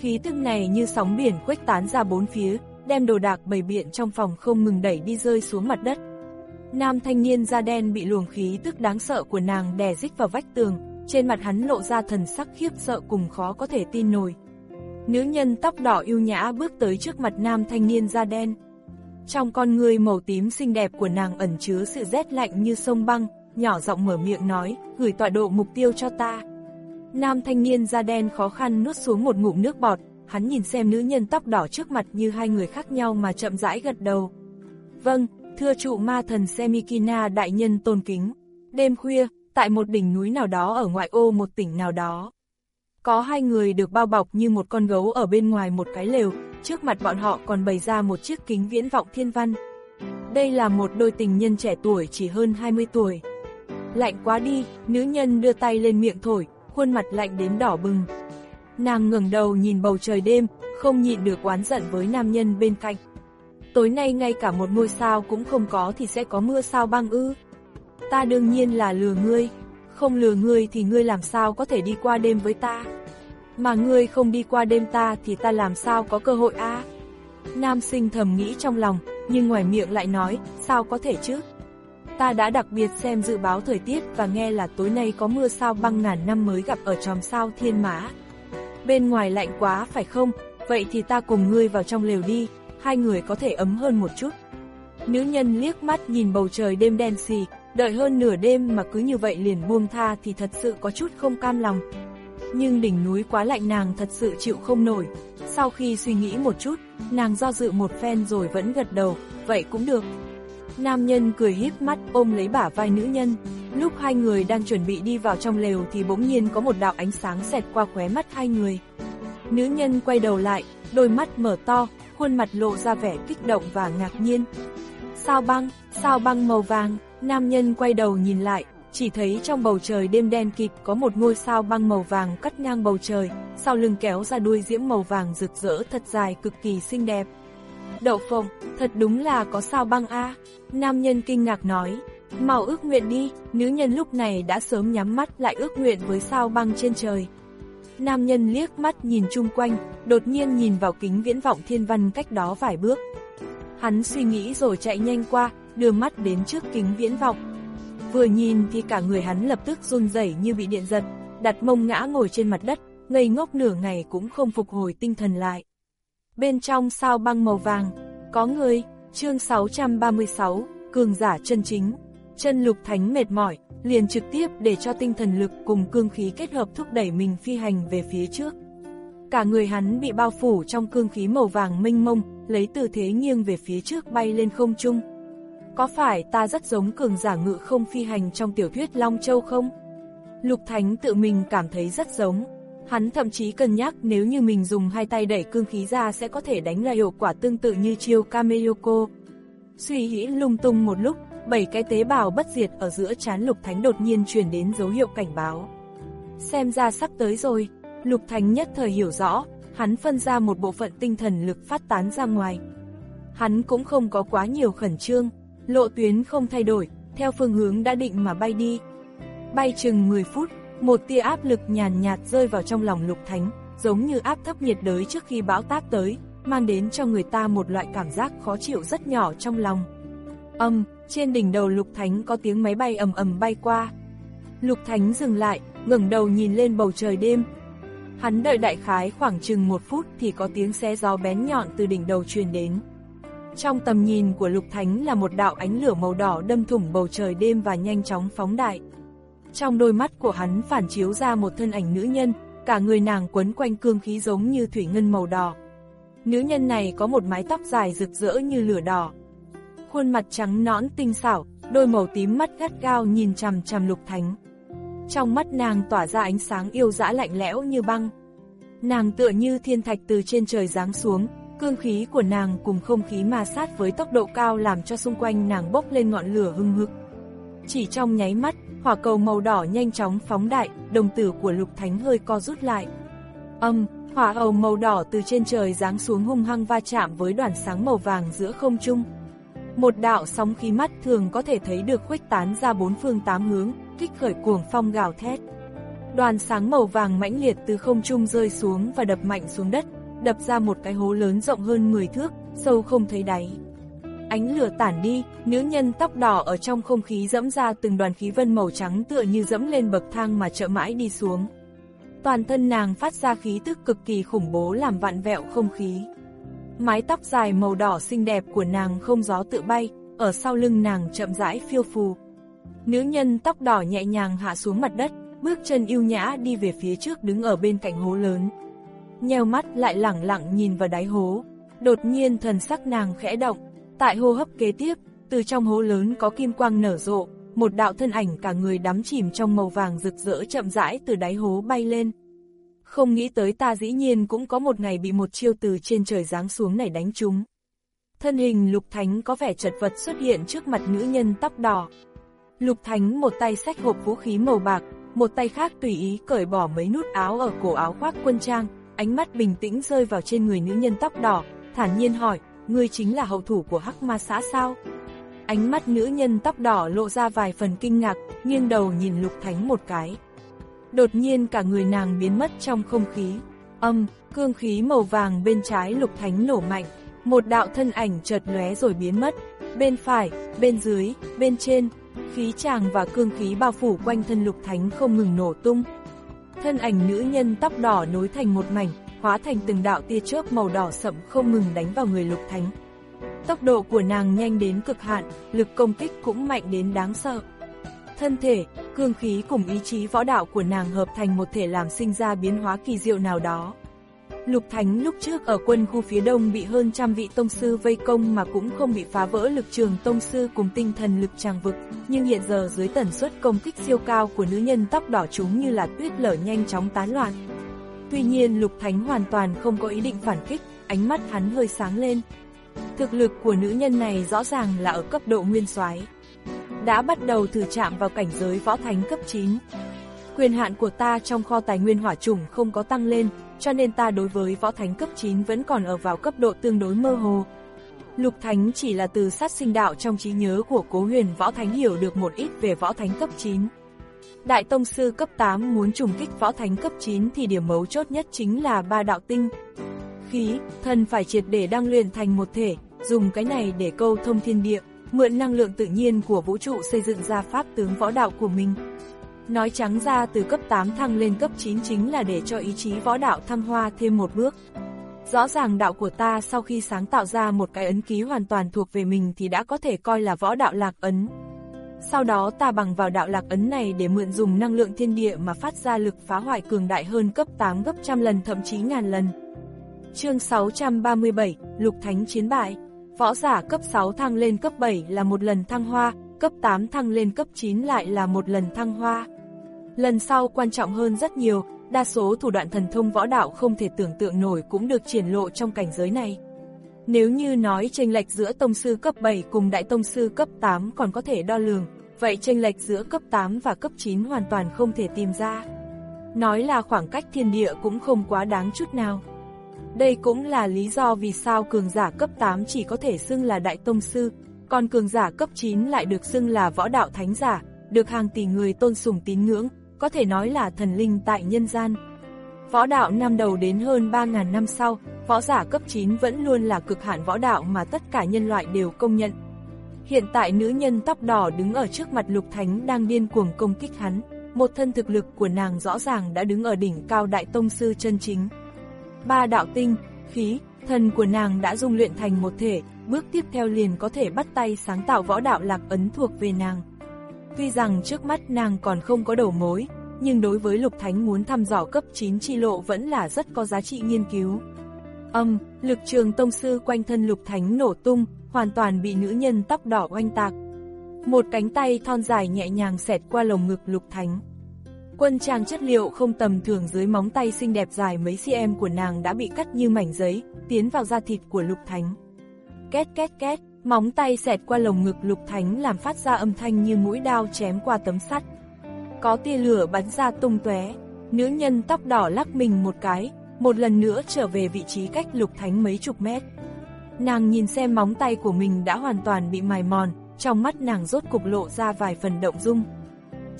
Khí tức này như sóng biển khuếch tán ra bốn phía, đem đồ đạc bày biện trong phòng không ngừng đẩy đi rơi xuống mặt đất. Nam thanh niên da đen bị luồng khí tức đáng sợ của nàng đè rích vào vách tường, trên mặt hắn lộ ra thần sắc khiếp sợ cùng khó có thể tin nổi. Nữ nhân tóc đỏ ưu nhã bước tới trước mặt nam thanh niên da đen. Trong con ngươi màu tím xinh đẹp của nàng ẩn chứa sự rét lạnh như sông băng, nhỏ giọng mở miệng nói, gửi tọa độ mục tiêu cho ta. Nam thanh niên da đen khó khăn nuốt xuống một ngụm nước bọt, hắn nhìn xem nữ nhân tóc đỏ trước mặt như hai người khác nhau mà chậm rãi gật đầu. Vâng, thưa trụ ma thần Semikina đại nhân tôn kính. Đêm khuya, tại một đỉnh núi nào đó ở ngoại ô một tỉnh nào đó. Có hai người được bao bọc như một con gấu ở bên ngoài một cái lều, trước mặt bọn họ còn bày ra một chiếc kính viễn vọng thiên văn. Đây là một đôi tình nhân trẻ tuổi chỉ hơn hai mươi tuổi. Lạnh quá đi, nữ nhân đưa tay lên miệng thổi, khuôn mặt lạnh đến đỏ bừng. Nàng ngẩng đầu nhìn bầu trời đêm, không nhịn được oán giận với nam nhân bên cạnh. Tối nay ngay cả một ngôi sao cũng không có thì sẽ có mưa sao băng ư? Ta đương nhiên là lừa ngươi, không lừa ngươi thì ngươi làm sao có thể đi qua đêm với ta? Mà ngươi không đi qua đêm ta thì ta làm sao có cơ hội a? À? Nam sinh thầm nghĩ trong lòng, nhưng ngoài miệng lại nói, sao có thể chứ? Ta đã đặc biệt xem dự báo thời tiết và nghe là tối nay có mưa sao băng ngàn năm mới gặp ở chòm sao Thiên Mã. Bên ngoài lạnh quá phải không? Vậy thì ta cùng ngươi vào trong lều đi, hai người có thể ấm hơn một chút. Nữ nhân liếc mắt nhìn bầu trời đêm đen xì, đợi hơn nửa đêm mà cứ như vậy liền buông tha thì thật sự có chút không cam lòng. Nhưng đỉnh núi quá lạnh nàng thật sự chịu không nổi. Sau khi suy nghĩ một chút, nàng do dự một phen rồi vẫn gật đầu, vậy cũng được. Nam nhân cười híp mắt ôm lấy bả vai nữ nhân. Lúc hai người đang chuẩn bị đi vào trong lều thì bỗng nhiên có một đạo ánh sáng xẹt qua khóe mắt hai người. Nữ nhân quay đầu lại, đôi mắt mở to, khuôn mặt lộ ra vẻ kích động và ngạc nhiên. Sao băng, sao băng màu vàng. Nam nhân quay đầu nhìn lại, chỉ thấy trong bầu trời đêm đen kịt có một ngôi sao băng màu vàng cắt ngang bầu trời, sau lưng kéo ra đuôi diễm màu vàng rực rỡ thật dài cực kỳ xinh đẹp. Đậu phộng, thật đúng là có sao băng a. Nam nhân kinh ngạc nói, mau ước nguyện đi. Nữ nhân lúc này đã sớm nhắm mắt lại ước nguyện với sao băng trên trời. Nam nhân liếc mắt nhìn chung quanh, đột nhiên nhìn vào kính viễn vọng thiên văn cách đó vài bước. Hắn suy nghĩ rồi chạy nhanh qua, đưa mắt đến trước kính viễn vọng. Vừa nhìn thì cả người hắn lập tức run rẩy như bị điện giật, đặt mông ngã ngồi trên mặt đất, ngây ngốc nửa ngày cũng không phục hồi tinh thần lại. Bên trong sao băng màu vàng, có người. Chương sáu trăm ba mươi sáu, cường giả chân chính. Chân Lục Thánh mệt mỏi, liền trực tiếp để cho tinh thần lực cùng cương khí kết hợp thúc đẩy mình phi hành về phía trước. Cả người hắn bị bao phủ trong cương khí màu vàng mênh mông, lấy tư thế nghiêng về phía trước bay lên không trung. Có phải ta rất giống cường giả ngự không phi hành trong tiểu thuyết Long Châu không? Lục Thánh tự mình cảm thấy rất giống. Hắn thậm chí cân nhắc nếu như mình dùng hai tay đẩy cương khí ra sẽ có thể đánh ra hiệu quả tương tự như chiêu Kameyoko. Suy nghĩ lung tung một lúc, bảy cái tế bào bất diệt ở giữa trán Lục Thánh đột nhiên truyền đến dấu hiệu cảnh báo. Xem ra sắp tới rồi. Lục Thánh nhất thời hiểu rõ, hắn phân ra một bộ phận tinh thần lực phát tán ra ngoài. Hắn cũng không có quá nhiều khẩn trương, lộ tuyến không thay đổi, theo phương hướng đã định mà bay đi. Bay chừng mười phút, một tia áp lực nhàn nhạt rơi vào trong lòng Lục Thánh, giống như áp thấp nhiệt đới trước khi bão táp tới, mang đến cho người ta một loại cảm giác khó chịu rất nhỏ trong lòng. Âm, um, trên đỉnh đầu Lục Thánh có tiếng máy bay ầm ầm bay qua. Lục Thánh dừng lại, ngẩng đầu nhìn lên bầu trời đêm. Hắn đợi đại khái khoảng chừng một phút thì có tiếng xé gió bén nhọn từ đỉnh đầu truyền đến. Trong tầm nhìn của Lục Thánh là một đạo ánh lửa màu đỏ đâm thủng bầu trời đêm và nhanh chóng phóng đại. Trong đôi mắt của hắn phản chiếu ra một thân ảnh nữ nhân, cả người nàng quấn quanh cương khí giống như thủy ngân màu đỏ. Nữ nhân này có một mái tóc dài rực rỡ như lửa đỏ. Khuôn mặt trắng nõn tinh xảo, đôi màu tím mắt gắt gao nhìn chằm chằm Lục Thánh. Trong mắt nàng tỏa ra ánh sáng yêu dã lạnh lẽo như băng. Nàng tựa như thiên thạch từ trên trời giáng xuống, cương khí của nàng cùng không khí ma sát với tốc độ cao làm cho xung quanh nàng bốc lên ngọn lửa hừng hực. Chỉ trong nháy mắt, hỏa cầu màu đỏ nhanh chóng phóng đại, đồng tử của Lục Thánh hơi co rút lại. Âm, um, hỏa cầu màu đỏ từ trên trời giáng xuống hung hăng va chạm với đoàn sáng màu vàng giữa không trung. Một đạo sóng khí mắt thường có thể thấy được khuếch tán ra bốn phương tám hướng, kích khởi cuồng phong gào thét. Đoàn sáng màu vàng mãnh liệt từ không trung rơi xuống và đập mạnh xuống đất, đập ra một cái hố lớn rộng hơn mười thước, sâu không thấy đáy. Ánh lửa tản đi, nữ nhân tóc đỏ ở trong không khí dẫm ra từng đoàn khí vân màu trắng tựa như dẫm lên bậc thang mà chậm mãi đi xuống. Toàn thân nàng phát ra khí tức cực kỳ khủng bố làm vặn vẹo không khí. Mái tóc dài màu đỏ xinh đẹp của nàng không gió tự bay, ở sau lưng nàng chậm rãi phiêu phù. Nữ nhân tóc đỏ nhẹ nhàng hạ xuống mặt đất, bước chân yêu nhã đi về phía trước đứng ở bên cạnh hố lớn. Nheo mắt lại lẳng lặng nhìn vào đáy hố, đột nhiên thần sắc nàng khẽ động. Tại hô hấp kế tiếp, từ trong hố lớn có kim quang nở rộ, một đạo thân ảnh cả người đắm chìm trong màu vàng rực rỡ chậm rãi từ đáy hố bay lên. Không nghĩ tới ta dĩ nhiên cũng có một ngày bị một chiêu từ trên trời giáng xuống này đánh trúng. Thân hình Lục Thánh có vẻ chật vật xuất hiện trước mặt nữ nhân tóc đỏ. Lục Thánh một tay xách hộp vũ khí màu bạc, một tay khác tùy ý cởi bỏ mấy nút áo ở cổ áo khoác quân trang, ánh mắt bình tĩnh rơi vào trên người nữ nhân tóc đỏ, thản nhiên hỏi, ngươi chính là hậu thủ của Hắc Ma xã sao? Ánh mắt nữ nhân tóc đỏ lộ ra vài phần kinh ngạc, nghiêng đầu nhìn Lục Thánh một cái. Đột nhiên cả người nàng biến mất trong không khí. Âm, cương khí màu vàng bên trái Lục Thánh nổ mạnh, một đạo thân ảnh chợt lóe rồi biến mất. Bên phải, bên dưới, bên trên, khí tràng và cương khí bao phủ quanh thân Lục Thánh không ngừng nổ tung. Thân ảnh nữ nhân tóc đỏ nối thành một mảnh, hóa thành từng đạo tia chớp màu đỏ sậm không ngừng đánh vào người Lục Thánh. Tốc độ của nàng nhanh đến cực hạn, lực công kích cũng mạnh đến đáng sợ. Thân thể, cương khí cùng ý chí võ đạo của nàng hợp thành một thể làm sinh ra biến hóa kỳ diệu nào đó. Lục Thánh lúc trước ở quân khu phía đông bị hơn trăm vị tông sư vây công mà cũng không bị phá vỡ lực trường tông sư cùng tinh thần lực tràng vực, nhưng hiện giờ dưới tần suất công kích siêu cao của nữ nhân tóc đỏ chúng như là tuyết lở nhanh chóng tán loạn. Tuy nhiên Lục Thánh hoàn toàn không có ý định phản kích, ánh mắt hắn hơi sáng lên. Thực lực của nữ nhân này rõ ràng là ở cấp độ nguyên soái, đã bắt đầu thử chạm vào cảnh giới võ thánh cấp chín. Quyền hạn của ta trong kho tài nguyên hỏa chủng không có tăng lên, cho nên ta đối với võ thánh cấp chín vẫn còn ở vào cấp độ tương đối mơ hồ. Lục Thánh chỉ là từ sát sinh đạo trong trí nhớ của Cố Huyền Võ Thánh hiểu được một ít về võ thánh cấp chín. Đại tông sư cấp tám muốn trùng kích võ thánh cấp chín thì điểm mấu chốt nhất chính là ba đạo tinh. Khí, thần phải triệt để đăng luyện thành một thể, dùng cái này để câu thông thiên địa, mượn năng lượng tự nhiên của vũ trụ xây dựng ra pháp tướng võ đạo của mình. Nói trắng ra từ cấp tám thăng lên cấp chín chính là để cho ý chí võ đạo thăng hoa thêm một bước. Rõ ràng đạo của ta sau khi sáng tạo ra một cái ấn ký hoàn toàn thuộc về mình thì đã có thể coi là võ đạo lạc ấn. Sau đó ta bằng vào đạo lạc ấn này để mượn dùng năng lượng thiên địa mà phát ra lực phá hoại cường đại hơn cấp tám gấp trăm lần thậm chí ngàn lần. Chương sáu trăm ba mươi bảy, Lục Thánh chiến bại. Võ giả cấp sáu thăng lên cấp bảy là một lần thăng hoa, cấp tám thăng lên cấp chín lại là một lần thăng hoa. Lần sau quan trọng hơn rất nhiều, đa số thủ đoạn thần thông võ đạo không thể tưởng tượng nổi cũng được triển lộ trong cảnh giới này. Nếu như nói chênh lệch giữa tông sư cấp bảy cùng đại tông sư cấp tám còn có thể đo lường, vậy chênh lệch giữa cấp tám và cấp chín hoàn toàn không thể tìm ra. Nói là khoảng cách thiên địa cũng không quá đáng chút nào. Đây cũng là lý do vì sao cường giả cấp tám chỉ có thể xưng là đại tông sư, còn cường giả cấp chín lại được xưng là võ đạo thánh giả, được hàng tỷ người tôn sùng tín ngưỡng, có thể nói là thần linh tại nhân gian. Võ đạo năm đầu đến hơn ba nghìn năm sau, võ giả cấp chín vẫn luôn là cực hạn võ đạo mà tất cả nhân loại đều công nhận. Hiện tại nữ nhân tóc đỏ đứng ở trước mặt Lục Thánh đang điên cuồng công kích hắn, một thân thực lực của nàng rõ ràng đã đứng ở đỉnh cao đại tông sư chân chính. Ba đạo tinh, khí, thần của nàng đã dung luyện thành một thể, bước tiếp theo liền có thể bắt tay sáng tạo võ đạo lạc ấn thuộc về nàng. Tuy rằng trước mắt nàng còn không có đầu mối, nhưng đối với Lục Thánh muốn thăm dò cấp chín chi lộ vẫn là rất có giá trị nghiên cứu. Âm, lực trường tông sư quanh thân Lục Thánh nổ tung, hoàn toàn bị nữ nhân tóc đỏ oanh tạc. Một cánh tay thon dài nhẹ nhàng xẹt qua lồng ngực Lục Thánh. Quân trang chất liệu không tầm thường dưới móng tay xinh đẹp dài mấy cm của nàng đã bị cắt như mảnh giấy, tiến vào da thịt của Lục Thánh. Két két két, móng tay xẹt qua lồng ngực Lục Thánh làm phát ra âm thanh như mũi đao chém qua tấm sắt. Có tia lửa bắn ra tung tóe, nữ nhân tóc đỏ lắc mình một cái, một lần nữa trở về vị trí cách Lục Thánh mấy chục mét. Nàng nhìn xem móng tay của mình đã hoàn toàn bị mài mòn, trong mắt nàng rốt cục lộ ra vài phần động dung.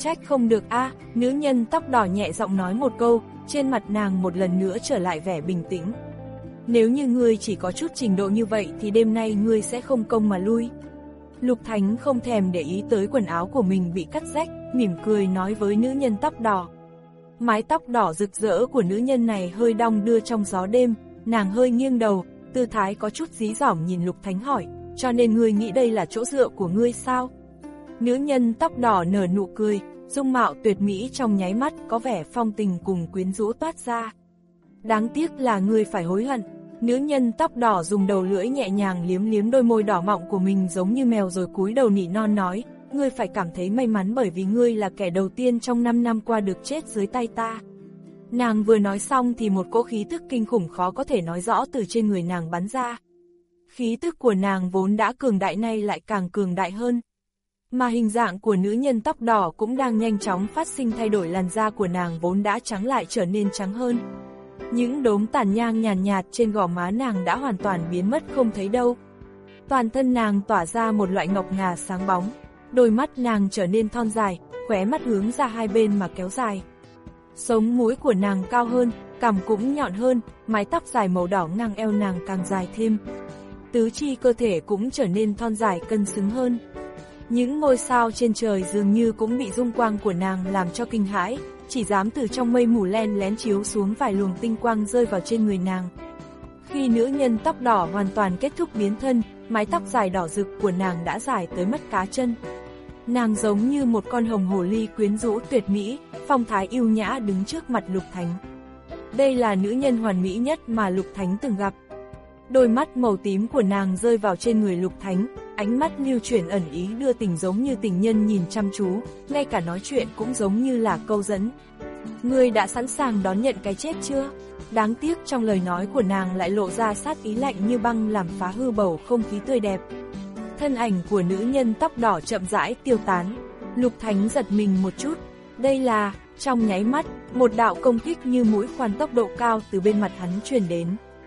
Trách không được a, à, nữ nhân tóc đỏ nhẹ giọng nói một câu, trên mặt nàng một lần nữa trở lại vẻ bình tĩnh. Nếu như ngươi chỉ có chút trình độ như vậy thì đêm nay ngươi sẽ không công mà lui. Lục Thánh không thèm để ý tới quần áo của mình bị cắt rách, mỉm cười nói với nữ nhân tóc đỏ. Mái tóc đỏ rực rỡ của nữ nhân này hơi đong đưa trong gió đêm, nàng hơi nghiêng đầu, tư thái có chút dí dỏm nhìn Lục Thánh hỏi, cho nên ngươi nghĩ đây là chỗ dựa của ngươi sao? Nữ nhân tóc đỏ nở nụ cười, dung mạo tuyệt mỹ trong nháy mắt có vẻ phong tình cùng quyến rũ toát ra. Đáng tiếc là ngươi phải hối hận. Nữ nhân tóc đỏ dùng đầu lưỡi nhẹ nhàng liếm liếm đôi môi đỏ mọng của mình giống như mèo rồi cúi đầu nỉ non nói, ngươi phải cảm thấy may mắn bởi vì ngươi là kẻ đầu tiên trong năm năm qua được chết dưới tay ta. Nàng vừa nói xong thì một cỗ khí tức kinh khủng khó có thể nói rõ từ trên người nàng bắn ra. Khí tức của nàng vốn đã cường đại nay lại càng cường đại hơn. Mà hình dạng của nữ nhân tóc đỏ cũng đang nhanh chóng phát sinh thay đổi, làn da của nàng vốn đã trắng lại trở nên trắng hơn. Những đốm tàn nhang nhàn nhạt, nhạt trên gò má nàng đã hoàn toàn biến mất không thấy đâu. Toàn thân nàng tỏa ra một loại ngọc ngà sáng bóng, đôi mắt nàng trở nên thon dài, khóe mắt hướng ra hai bên mà kéo dài. Sống mũi của nàng cao hơn, cằm cũng nhọn hơn, mái tóc dài màu đỏ ngang eo nàng càng dài thêm. Tứ chi cơ thể cũng trở nên thon dài cân xứng hơn. Những ngôi sao trên trời dường như cũng bị dung quang của nàng làm cho kinh hãi, chỉ dám từ trong mây mù len lén chiếu xuống vài luồng tinh quang rơi vào trên người nàng. Khi nữ nhân tóc đỏ hoàn toàn kết thúc biến thân, mái tóc dài đỏ rực của nàng đã dài tới mắt cá chân. Nàng giống như một con hồng hồ ly quyến rũ tuyệt mỹ, phong thái yêu nhã đứng trước mặt Lục Thánh. Đây là nữ nhân hoàn mỹ nhất mà Lục Thánh từng gặp. Đôi mắt màu tím của nàng rơi vào trên người Lục Thánh, ánh mắt lưu chuyển ẩn ý đưa tình giống như tình nhân nhìn chăm chú, ngay cả nói chuyện cũng giống như là câu dẫn. Ngươi đã sẵn sàng đón nhận cái chết chưa? Đáng tiếc trong lời nói của nàng lại lộ ra sát ý lạnh như băng làm phá hư bầu không khí tươi đẹp. Thân ảnh của nữ nhân tóc đỏ chậm rãi tiêu tán, Lục Thánh giật mình một chút. Đây là, trong nháy mắt, một đạo công kích như mũi khoan tốc độ cao từ bên mặt hắn truyền đến.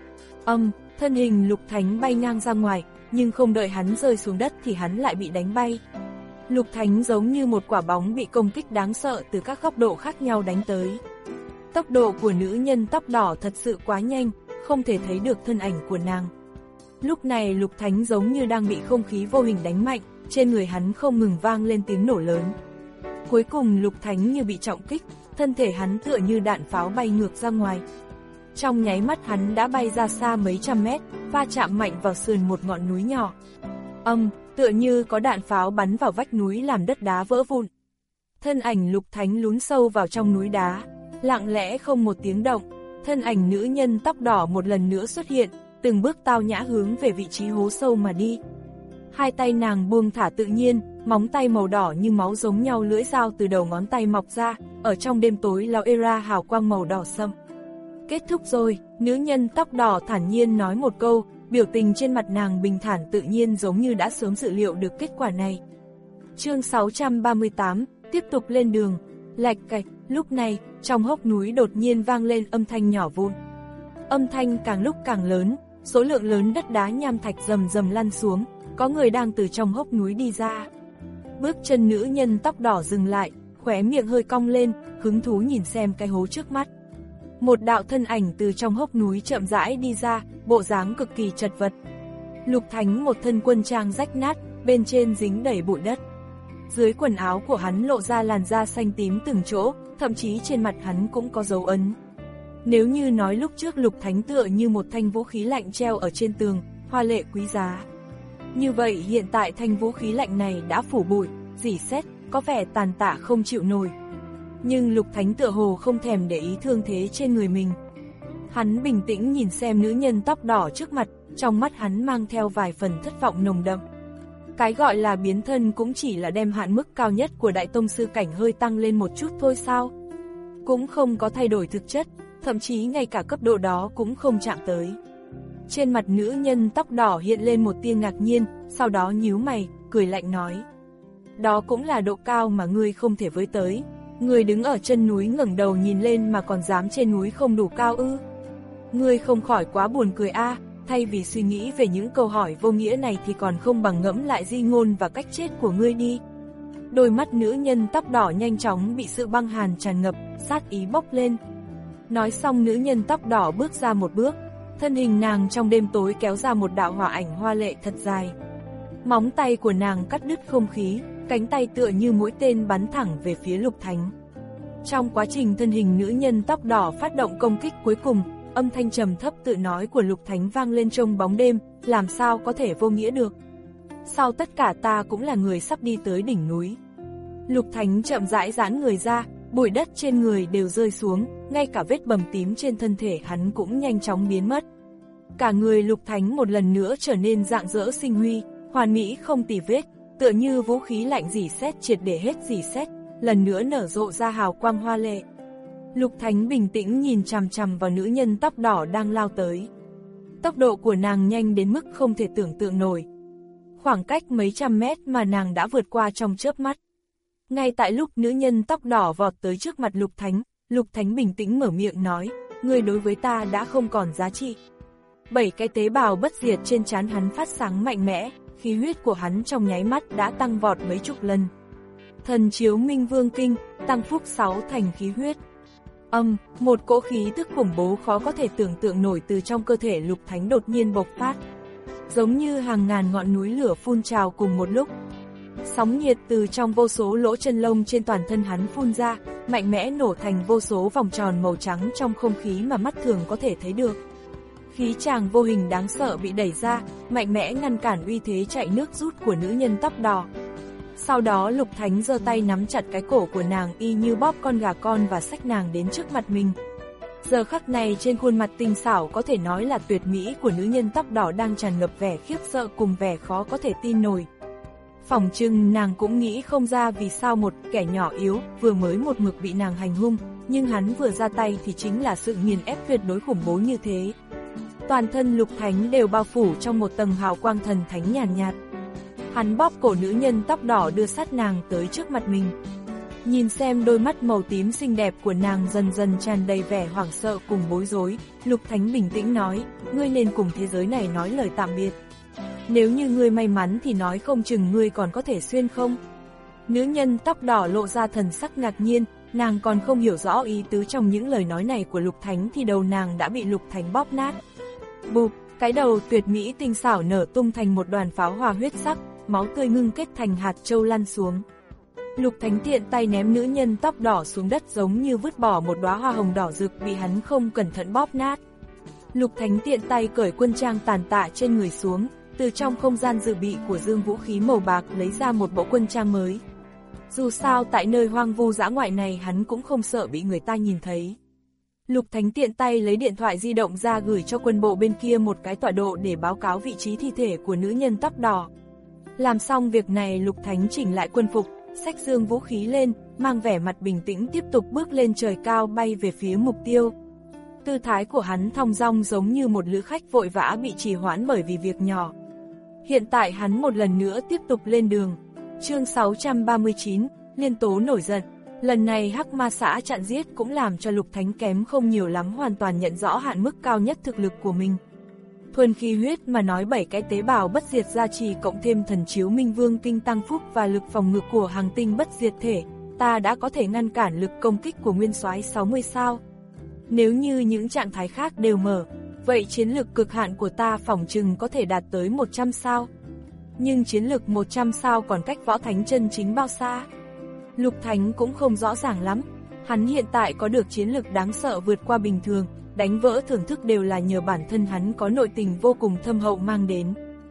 Âm, thân hình Lục Thánh bay ngang ra ngoài, nhưng không đợi hắn rơi xuống đất thì hắn lại bị đánh bay. Lục Thánh giống như một quả bóng bị công kích đáng sợ từ các góc độ khác nhau đánh tới. Tốc độ của nữ nhân tóc đỏ thật sự quá nhanh, không thể thấy được thân ảnh của nàng. Lúc này Lục Thánh giống như đang bị không khí vô hình đánh mạnh, trên người hắn không ngừng vang lên tiếng nổ lớn. Cuối cùng Lục Thánh như bị trọng kích, thân thể hắn tựa như đạn pháo bay ngược ra ngoài. Trong nháy mắt hắn đã bay ra xa mấy trăm mét, va chạm mạnh vào sườn một ngọn núi nhỏ. Âm, tựa như có đạn pháo bắn vào vách núi làm đất đá vỡ vụn. Thân ảnh Lục Thánh lún sâu vào trong núi đá, lặng lẽ không một tiếng động. Thân ảnh nữ nhân tóc đỏ một lần nữa xuất hiện, từng bước tao nhã hướng về vị trí hố sâu mà đi. Hai tay nàng buông thả tự nhiên, móng tay màu đỏ như máu giống nhau, lưỡi dao từ đầu ngón tay mọc ra, ở trong đêm tối lao era hào quang màu đỏ sậm. Kết thúc rồi, nữ nhân tóc đỏ thản nhiên nói một câu, biểu tình trên mặt nàng bình thản tự nhiên giống như đã sớm dự liệu được kết quả này. Chương sáu trăm ba mươi tám, tiếp tục lên đường. Lạch cạch, lúc này, trong hốc núi đột nhiên vang lên âm thanh nhỏ vụn. Âm thanh càng lúc càng lớn, số lượng lớn đất đá nham thạch rầm rầm lăn xuống, có người đang từ trong hốc núi đi ra. Bước chân nữ nhân tóc đỏ dừng lại, khóe miệng hơi cong lên, hứng thú nhìn xem cái hố trước mắt. Một đạo thân ảnh từ trong hốc núi chậm rãi đi ra, bộ dáng cực kỳ chật vật. Lục Thánh một thân quân trang rách nát, bên trên dính đầy bụi đất. Dưới quần áo của hắn lộ ra làn da xanh tím từng chỗ, thậm chí trên mặt hắn cũng có dấu ấn. Nếu như nói lúc trước Lục Thánh tựa như một thanh vũ khí lạnh treo ở trên tường, hoa lệ quý giá. Như vậy hiện tại thanh vũ khí lạnh này đã phủ bụi, rỉ sét, có vẻ tàn tạ không chịu nổi. Nhưng Lục Thánh tựa hồ không thèm để ý thương thế trên người mình. Hắn bình tĩnh nhìn xem nữ nhân tóc đỏ trước mặt, trong mắt hắn mang theo vài phần thất vọng nồng đậm. Cái gọi là biến thân cũng chỉ là đem hạn mức cao nhất của Đại Tông Sư cảnh hơi tăng lên một chút thôi sao? Cũng không có thay đổi thực chất, thậm chí ngay cả cấp độ đó cũng không chạm tới. Trên mặt nữ nhân tóc đỏ hiện lên một tia ngạc nhiên, sau đó nhíu mày, cười lạnh nói. Đó cũng là độ cao mà ngươi không thể với tới. Ngươi đứng ở chân núi ngẩng đầu nhìn lên mà còn dám trên núi không đủ cao ư? Ngươi không khỏi quá buồn cười a, à, thay vì suy nghĩ về những câu hỏi vô nghĩa này thì còn không bằng ngẫm lại di ngôn và cách chết của ngươi đi. Đôi mắt nữ nhân tóc đỏ nhanh chóng bị sự băng hàn tràn ngập, sát ý bốc lên. Nói xong nữ nhân tóc đỏ bước ra một bước, thân hình nàng trong đêm tối kéo ra một đạo hỏa ảnh hoa lệ thật dài. Móng tay của nàng cắt đứt không khí, cánh tay tựa như mũi tên bắn thẳng về phía Lục Thánh. Trong quá trình thân hình nữ nhân tóc đỏ phát động công kích cuối cùng, âm thanh trầm thấp tự nói của Lục Thánh vang lên trong bóng đêm, làm sao có thể vô nghĩa được. Sau tất cả ta cũng là người sắp đi tới đỉnh núi. Lục Thánh chậm rãi giãn người ra, bụi đất trên người đều rơi xuống, ngay cả vết bầm tím trên thân thể hắn cũng nhanh chóng biến mất. Cả người Lục Thánh một lần nữa trở nên rạng rỡ sinh huy, hoàn mỹ không tì vết, tựa như vũ khí lạnh rỉ sét triệt để hết rỉ sét, lần nữa nở rộ ra hào quang hoa lệ. Lục Thánh bình tĩnh nhìn chằm chằm vào nữ nhân tóc đỏ đang lao tới. Tốc độ của nàng nhanh đến mức không thể tưởng tượng nổi. Khoảng cách mấy trăm mét mà nàng đã vượt qua trong chớp mắt. Ngay tại lúc nữ nhân tóc đỏ vọt tới trước mặt Lục Thánh, Lục Thánh bình tĩnh mở miệng nói, người đối với ta đã không còn giá trị. Bảy cái tế bào bất diệt trên trán hắn phát sáng mạnh mẽ, khí huyết của hắn trong nháy mắt đã tăng vọt mấy chục lần. Thần chiếu Minh Vương Kinh, tăng phúc sáu thành khí huyết. Âm, một cỗ khí tức khủng bố khó có thể tưởng tượng nổi từ trong cơ thể Lục Thánh đột nhiên bộc phát. Giống như hàng ngàn ngọn núi lửa phun trào cùng một lúc. Sóng nhiệt từ trong vô số lỗ chân lông trên toàn thân hắn phun ra, mạnh mẽ nổ thành vô số vòng tròn màu trắng trong không khí mà mắt thường có thể thấy được. Khí tràng vô hình đáng sợ bị đẩy ra, mạnh mẽ ngăn cản uy thế chạy nước rút của nữ nhân tóc đỏ. Sau đó Lục Thánh giơ tay nắm chặt cái cổ của nàng y như bóp con gà con và xách nàng đến trước mặt mình. Giờ khắc này trên khuôn mặt tinh xảo có thể nói là tuyệt mỹ của nữ nhân tóc đỏ đang tràn ngập vẻ khiếp sợ cùng vẻ khó có thể tin nổi. Phỏng chừng nàng cũng nghĩ không ra vì sao một kẻ nhỏ yếu vừa mới một mực bị nàng hành hung, nhưng hắn vừa ra tay thì chính là sự nghiền ép tuyệt đối khủng bố như thế. Toàn thân Lục Thánh đều bao phủ trong một tầng hào quang thần thánh nhàn nhạt, nhạt. Hắn bóp cổ nữ nhân tóc đỏ đưa sát nàng tới trước mặt mình. Nhìn xem đôi mắt màu tím xinh đẹp của nàng dần dần tràn đầy vẻ hoảng sợ cùng bối rối, Lục Thánh bình tĩnh nói, ngươi nên cùng thế giới này nói lời tạm biệt. Nếu như ngươi may mắn thì nói không chừng ngươi còn có thể xuyên không. Nữ nhân tóc đỏ lộ ra thần sắc ngạc nhiên, nàng còn không hiểu rõ ý tứ trong những lời nói này của Lục Thánh thì đầu nàng đã bị Lục Thánh bóp nát. Bụp, cái đầu tuyệt mỹ tinh xảo nở tung thành một đoàn pháo hoa huyết sắc, máu tươi ngưng kết thành hạt châu lăn xuống. Lục Thánh tiện tay ném nữ nhân tóc đỏ xuống đất giống như vứt bỏ một đóa hoa hồng đỏ rực bị hắn không cẩn thận bóp nát. Lục Thánh tiện tay cởi quân trang tàn tạ trên người xuống, từ trong không gian dự bị của dương vũ khí màu bạc lấy ra một bộ quân trang mới. Dù sao tại nơi hoang vu dã ngoại này hắn cũng không sợ bị người ta nhìn thấy. Lục Thánh tiện tay lấy điện thoại di động ra gửi cho quân bộ bên kia một cái tọa độ để báo cáo vị trí thi thể của nữ nhân tóc đỏ. Làm xong việc này Lục Thánh chỉnh lại quân phục, xách dương vũ khí lên, mang vẻ mặt bình tĩnh tiếp tục bước lên trời cao bay về phía mục tiêu. Tư thái của hắn thong dong giống như một lữ khách vội vã bị trì hoãn bởi vì việc nhỏ. Hiện tại hắn một lần nữa tiếp tục lên đường. Chương sáu trăm ba mươi chín, Liên Tố nổi giận. Lần này Hắc Ma xã chặn giết cũng làm cho Lục Thánh kém không nhiều lắm hoàn toàn nhận rõ hạn mức cao nhất thực lực của mình. Thuần khí huyết mà nói bảy cái tế bào bất diệt gia trì cộng thêm thần chiếu Minh Vương Kinh tăng phúc và lực phòng ngự của hàng tinh bất diệt thể, ta đã có thể ngăn cản lực công kích của nguyên soái sáu mươi sao. Nếu như những trạng thái khác đều mở, vậy chiến lực cực hạn của ta phỏng chừng có thể đạt tới một trăm sao. Nhưng chiến lực một trăm sao còn cách võ thánh chân chính bao xa? Lục Thánh cũng không rõ ràng lắm, hắn hiện tại có được chiến lực đáng sợ vượt qua bình thường, đánh vỡ thưởng thức đều là nhờ bản thân hắn có nội tình vô cùng thâm hậu mang đến.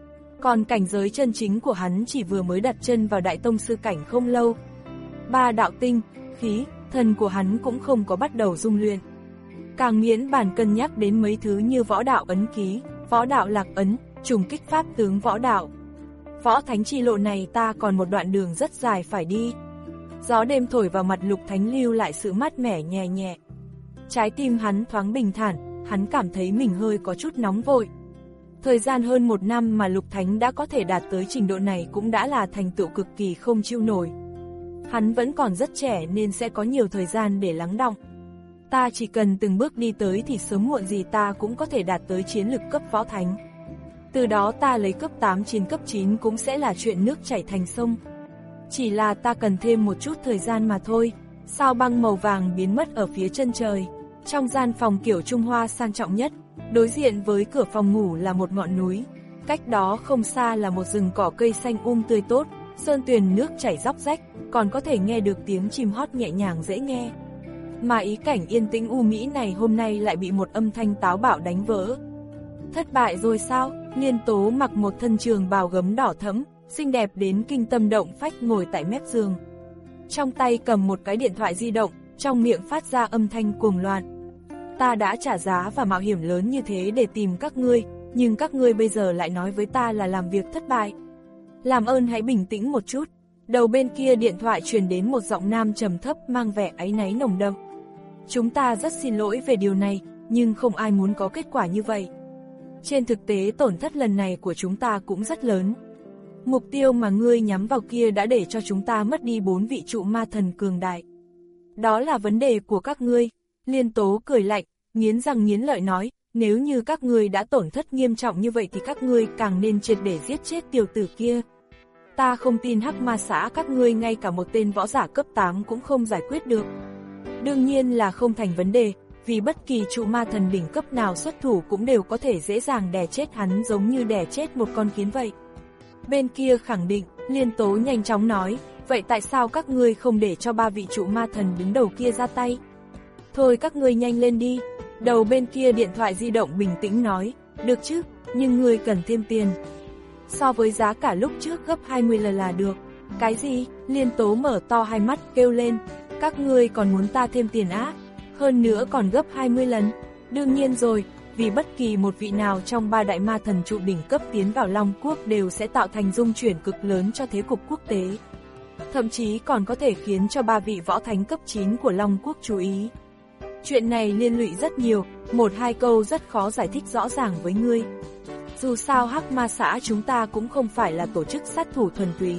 Còn cảnh giới chân chính của hắn chỉ vừa mới đặt chân vào đại tông sư cảnh không lâu. Ba đạo tinh, khí, thần của hắn cũng không có bắt đầu dung luyện. Càng miễn bản cân nhắc đến mấy thứ như võ đạo ấn ký, võ đạo lạc ấn, trùng kích pháp tướng võ đạo. Võ thánh chi lộ này ta còn một đoạn đường rất dài phải đi. Gió đêm thổi vào mặt Lục Thánh lưu lại sự mát mẻ nhẹ nhẹ. Trái tim hắn thoáng bình thản, hắn cảm thấy mình hơi có chút nóng vội. Thời gian hơn một năm mà Lục Thánh đã có thể đạt tới trình độ này cũng đã là thành tựu cực kỳ không chịu nổi. Hắn vẫn còn rất trẻ nên sẽ có nhiều thời gian để lắng đọng. Ta chỉ cần từng bước đi tới thì sớm muộn gì ta cũng có thể đạt tới chiến lực cấp võ thánh. Từ đó ta lấy cấp tám trên cấp chín cũng sẽ là chuyện nước chảy thành sông. chỉ là ta cần thêm một chút thời gian mà thôi. Sao băng màu vàng biến mất ở phía chân trời. Trong gian phòng kiểu Trung Hoa sang trọng nhất, đối diện với cửa phòng ngủ là một ngọn núi. Cách đó không xa là một rừng cỏ cây xanh um tươi tốt, sơn tuyền nước chảy róc rách, còn có thể nghe được tiếng chim hót nhẹ nhàng dễ nghe. Mà ý cảnh yên tĩnh u mỹ này hôm nay lại bị một âm thanh táo bạo đánh vỡ. Thất bại rồi sao? Liên Tố mặc một thân trường bào gấm đỏ thẫm, xinh đẹp đến kinh tâm động phách ngồi tại mép giường. Trong tay cầm một cái điện thoại di động, trong miệng phát ra âm thanh cuồng loạn. Ta đã trả giá và mạo hiểm lớn như thế để tìm các ngươi, nhưng các ngươi bây giờ lại nói với ta là làm việc thất bại. Làm ơn hãy bình tĩnh một chút. Đầu bên kia điện thoại truyền đến một giọng nam trầm thấp mang vẻ áy náy nồng đậm. Chúng ta rất xin lỗi về điều này, nhưng không ai muốn có kết quả như vậy. Trên thực tế tổn thất lần này của chúng ta cũng rất lớn. Mục tiêu mà ngươi nhắm vào kia đã để cho chúng ta mất đi bốn vị trụ ma thần cường đại. Đó là vấn đề của các ngươi. Liên Tố cười lạnh, nghiến răng nghiến lợi nói, nếu như các ngươi đã tổn thất nghiêm trọng như vậy thì các ngươi càng nên triệt để giết chết tiểu tử kia. Ta không tin Hắc Ma xã các ngươi ngay cả một tên võ giả cấp tám cũng không giải quyết được. Đương nhiên là không thành vấn đề, vì bất kỳ trụ ma thần đỉnh cấp nào xuất thủ cũng đều có thể dễ dàng đè chết hắn giống như đè chết một con kiến vậy. Bên kia khẳng định, Liên Tố nhanh chóng nói, vậy tại sao các ngươi không để cho ba vị trụ ma thần đứng đầu kia ra tay? Thôi các ngươi nhanh lên đi. Đầu bên kia điện thoại di động bình tĩnh nói, được chứ, nhưng ngươi cần thêm tiền. So với giá cả lúc trước gấp hai mươi lần là được. Cái gì? Liên Tố mở to hai mắt kêu lên, các ngươi còn muốn ta thêm tiền á? Hơn nữa còn gấp hai mươi lần. Đương nhiên rồi, vì bất kỳ một vị nào trong ba đại ma thần trụ đỉnh cấp tiến vào Long Quốc đều sẽ tạo thành dung chuyển cực lớn cho thế cục quốc tế. Thậm chí còn có thể khiến cho ba vị võ thánh cấp chín của Long Quốc chú ý. Chuyện này liên lụy rất nhiều, một hai câu rất khó giải thích rõ ràng với ngươi. Dù sao Hắc Ma xã chúng ta cũng không phải là tổ chức sát thủ thuần túy.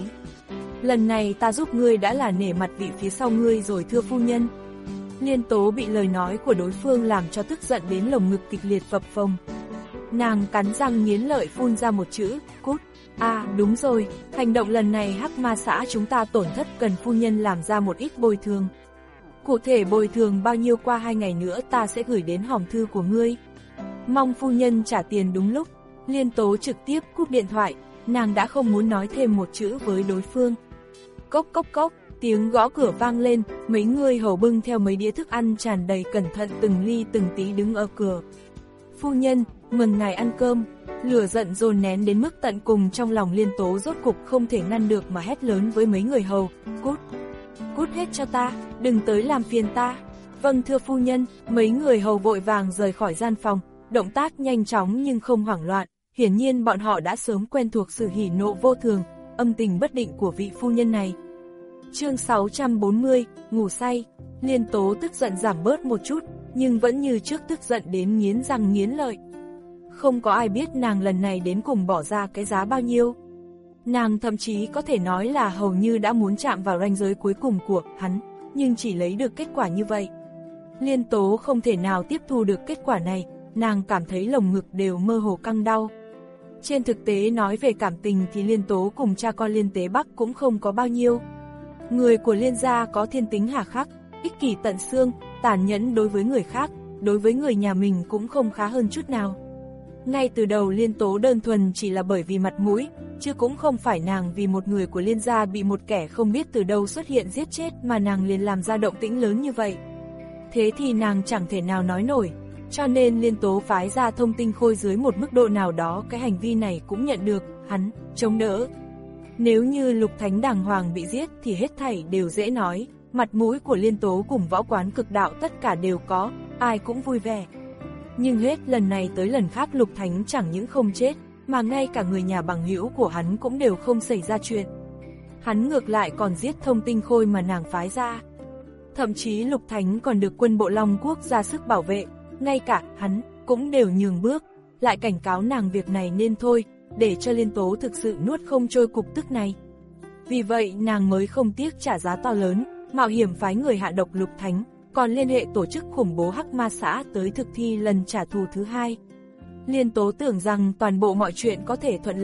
Lần này ta giúp ngươi đã là nể mặt vị phía sau ngươi rồi thưa phu nhân. Liên Tố bị lời nói của đối phương làm cho tức giận đến lồng ngực kịch liệt phập phồng. Nàng cắn răng nghiến lợi phun ra một chữ, cút. À đúng rồi, hành động lần này Hắc Ma xã chúng ta tổn thất cần phu nhân làm ra một ít bồi thường. Cụ thể bồi thường bao nhiêu qua hai ngày nữa ta sẽ gửi đến hòm thư của ngươi. Mong phu nhân trả tiền đúng lúc. Liên Tố trực tiếp cúp điện thoại, nàng đã không muốn nói thêm một chữ với đối phương. Cốc cốc cốc, tiếng gõ cửa vang lên, mấy người hầu bưng theo mấy đĩa thức ăn tràn đầy cẩn thận từng ly từng tí đứng ở cửa. Phu nhân, mừng ngài ăn cơm. Lửa giận dồn nén đến mức tận cùng trong lòng Liên Tố rốt cục không thể ngăn được mà hét lớn với mấy người hầu, cút. Cút hết cho ta, đừng tới làm phiền ta. Vâng thưa phu nhân, mấy người hầu vội vàng rời khỏi gian phòng, động tác nhanh chóng nhưng không hoảng loạn, hiển nhiên bọn họ đã sớm quen thuộc sự hỉ nộ vô thường, âm tình bất định của vị phu nhân này. Chương sáu trăm bốn mươi, ngủ say. Liên Tố tức giận giảm bớt một chút, nhưng vẫn như trước tức giận đến nghiến răng nghiến lợi. Không có ai biết nàng lần này đến cùng bỏ ra cái giá bao nhiêu. Nàng thậm chí có thể nói là hầu như đã muốn chạm vào ranh giới cuối cùng của hắn, nhưng chỉ lấy được kết quả như vậy. Liên Tố không thể nào tiếp thu được kết quả này, nàng cảm thấy lồng ngực đều mơ hồ căng đau. Trên thực tế nói về cảm tình thì Liên Tố cùng cha con Liên Tế Bắc cũng không có bao nhiêu. Người của Liên gia có thiên tính hà khắc, ích kỷ tận xương, tàn nhẫn đối với người khác, đối với người nhà mình cũng không khá hơn chút nào. Ngay từ đầu Liên Tố đơn thuần chỉ là bởi vì mặt mũi, chứ cũng không phải nàng vì một người của Liên gia bị một kẻ không biết từ đâu xuất hiện giết chết mà nàng liền làm ra động tĩnh lớn như vậy. Thế thì nàng chẳng thể nào nói nổi, cho nên Liên Tố phái ra Thông Tinh Khôi dưới một mức độ nào đó cái hành vi này cũng nhận được, hắn, chống đỡ. Nếu như Lục Thánh đàng hoàng bị giết thì hết thảy đều dễ nói, mặt mũi của Liên Tố cùng võ quán cực đạo tất cả đều có, ai cũng vui vẻ. Nhưng hết lần này tới lần khác Lục Thánh chẳng những không chết, mà ngay cả người nhà bằng hữu của hắn cũng đều không xảy ra chuyện. Hắn ngược lại còn giết Thông Tinh Khôi mà nàng phái ra. Thậm chí Lục Thánh còn được quân bộ Long Quốc ra sức bảo vệ, ngay cả hắn cũng đều nhường bước, lại cảnh cáo nàng việc này nên thôi, để cho Liên Tố thực sự nuốt không trôi cục tức này. Vì vậy nàng mới không tiếc trả giá to lớn, mạo hiểm phái người hạ độc Lục Thánh, còn liên hệ tổ chức khủng bố Hắc Ma xã tới thực thi lần trả thù thứ hai. Liên Tố tưởng rằng toàn bộ mọi chuyện có thể thuận lợi,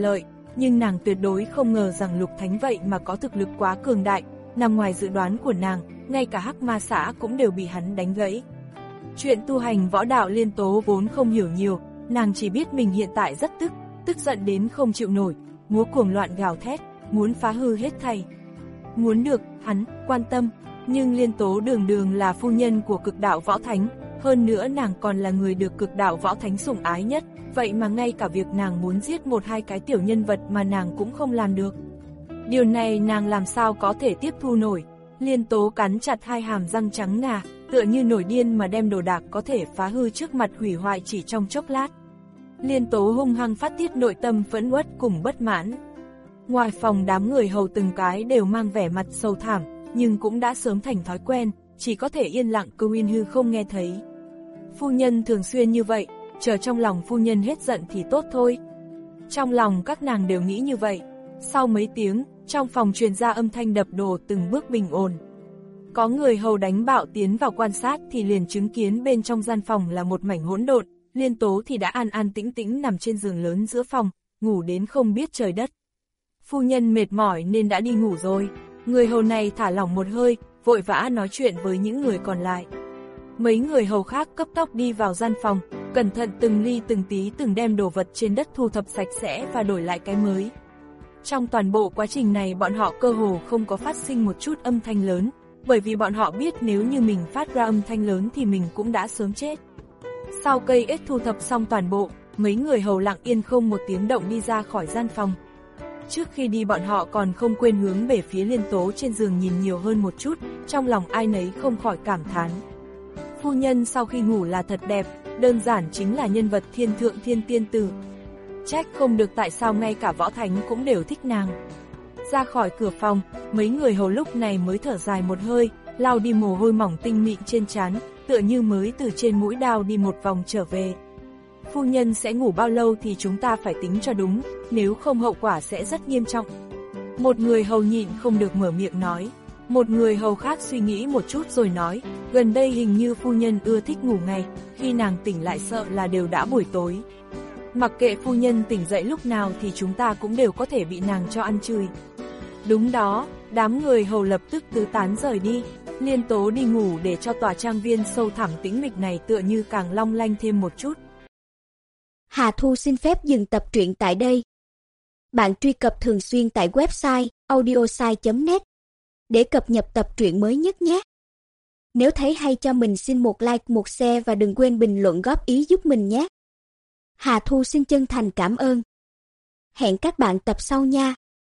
nhưng nàng tuyệt đối không ngờ rằng Lục Thánh vậy mà có thực lực quá cường đại, nằm ngoài dự đoán của nàng, ngay cả Hắc Ma Xã cũng đều bị hắn đánh gãy. Chuyện tu hành võ đạo Liên Tố vốn không hiểu nhiều, nàng chỉ biết mình hiện tại rất tức, tức giận đến không chịu nổi, múa cuồng loạn gào thét, muốn phá hư hết thảy. Muốn được hắn quan tâm, nhưng Liên Tố đường đường là phu nhân của Cực Đạo Võ Thánh, hơn nữa nàng còn là người được Cực Đạo Võ Thánh sủng ái nhất, vậy mà ngay cả việc nàng muốn giết một hai cái tiểu nhân vật mà nàng cũng không làm được. Điều này nàng làm sao có thể tiếp thu nổi. Liên Tố cắn chặt hai hàm răng trắng ngà, tựa như nổi điên mà đem đồ đạc có thể phá hư trước mặt hủy hoại chỉ trong chốc lát. Liên Tố hung hăng phát tiết nội tâm phẫn uất cùng bất mãn. Ngoài phòng đám người hầu từng cái đều mang vẻ mặt sầu thảm, nhưng cũng đã sớm thành thói quen, chỉ có thể yên lặng câu in hư không nghe thấy. Phu nhân thường xuyên như vậy, chờ trong lòng phu nhân hết giận thì tốt thôi. Trong lòng các nàng đều nghĩ như vậy. Sau mấy tiếng, trong phòng truyền ra âm thanh đập đồ từng bước bình ổn. Có người hầu đánh bạo tiến vào quan sát thì liền chứng kiến bên trong gian phòng là một mảnh hỗn độn, Liên Tố thì đã an an tĩnh tĩnh nằm trên giường lớn giữa phòng, ngủ đến không biết trời đất. Phu nhân mệt mỏi nên đã đi ngủ rồi. Người hầu này thả lỏng một hơi, vội vã nói chuyện với những người còn lại. Mấy người hầu khác cấp tốc đi vào gian phòng, cẩn thận từng ly từng tí từng đem đồ vật trên đất thu thập sạch sẽ và đổi lại cái mới. Trong toàn bộ quá trình này bọn họ cơ hồ không có phát sinh một chút âm thanh lớn, bởi vì bọn họ biết nếu như mình phát ra âm thanh lớn thì mình cũng đã sớm chết. Sau cây ếch thu thập xong toàn bộ, mấy người hầu lặng yên không một tiếng động đi ra khỏi gian phòng. Trước khi đi bọn họ còn không quên hướng về phía Liên Tố trên giường nhìn nhiều hơn một chút, trong lòng ai nấy không khỏi cảm thán. Phu nhân sau khi ngủ là thật đẹp, đơn giản chính là nhân vật thiên thượng thiên tiên tử. Trách không được tại sao ngay cả Võ Thánh cũng đều thích nàng. Ra khỏi cửa phòng, mấy người hầu lúc này mới thở dài một hơi, lau đi mồ hôi mỏng tinh mịn trên trán, tựa như mới từ trên mũi đao đi một vòng trở về. Phu nhân sẽ ngủ bao lâu thì chúng ta phải tính cho đúng, nếu không hậu quả sẽ rất nghiêm trọng. Một người hầu nhịn không được mở miệng nói. Một người hầu khác suy nghĩ một chút rồi nói, gần đây hình như phu nhân ưa thích ngủ ngày, khi nàng tỉnh lại sợ là đều đã buổi tối. Mặc kệ phu nhân tỉnh dậy lúc nào thì chúng ta cũng đều có thể bị nàng cho ăn chửi. Đúng đó, đám người hầu lập tức tứ tán rời đi. Liên Tố đi ngủ để cho tòa trang viên sâu thẳm tĩnh mịch này tựa như càng long lanh thêm một chút. Hà Thu xin phép dừng tập truyện tại đây. Bạn truy cập thường xuyên tại website audiosai chấm net để cập nhật tập truyện mới nhất nhé. Nếu thấy hay cho mình xin một like, một share và đừng quên bình luận góp ý giúp mình nhé. Hà Thu xin chân thành cảm ơn. Hẹn các bạn tập sau nha.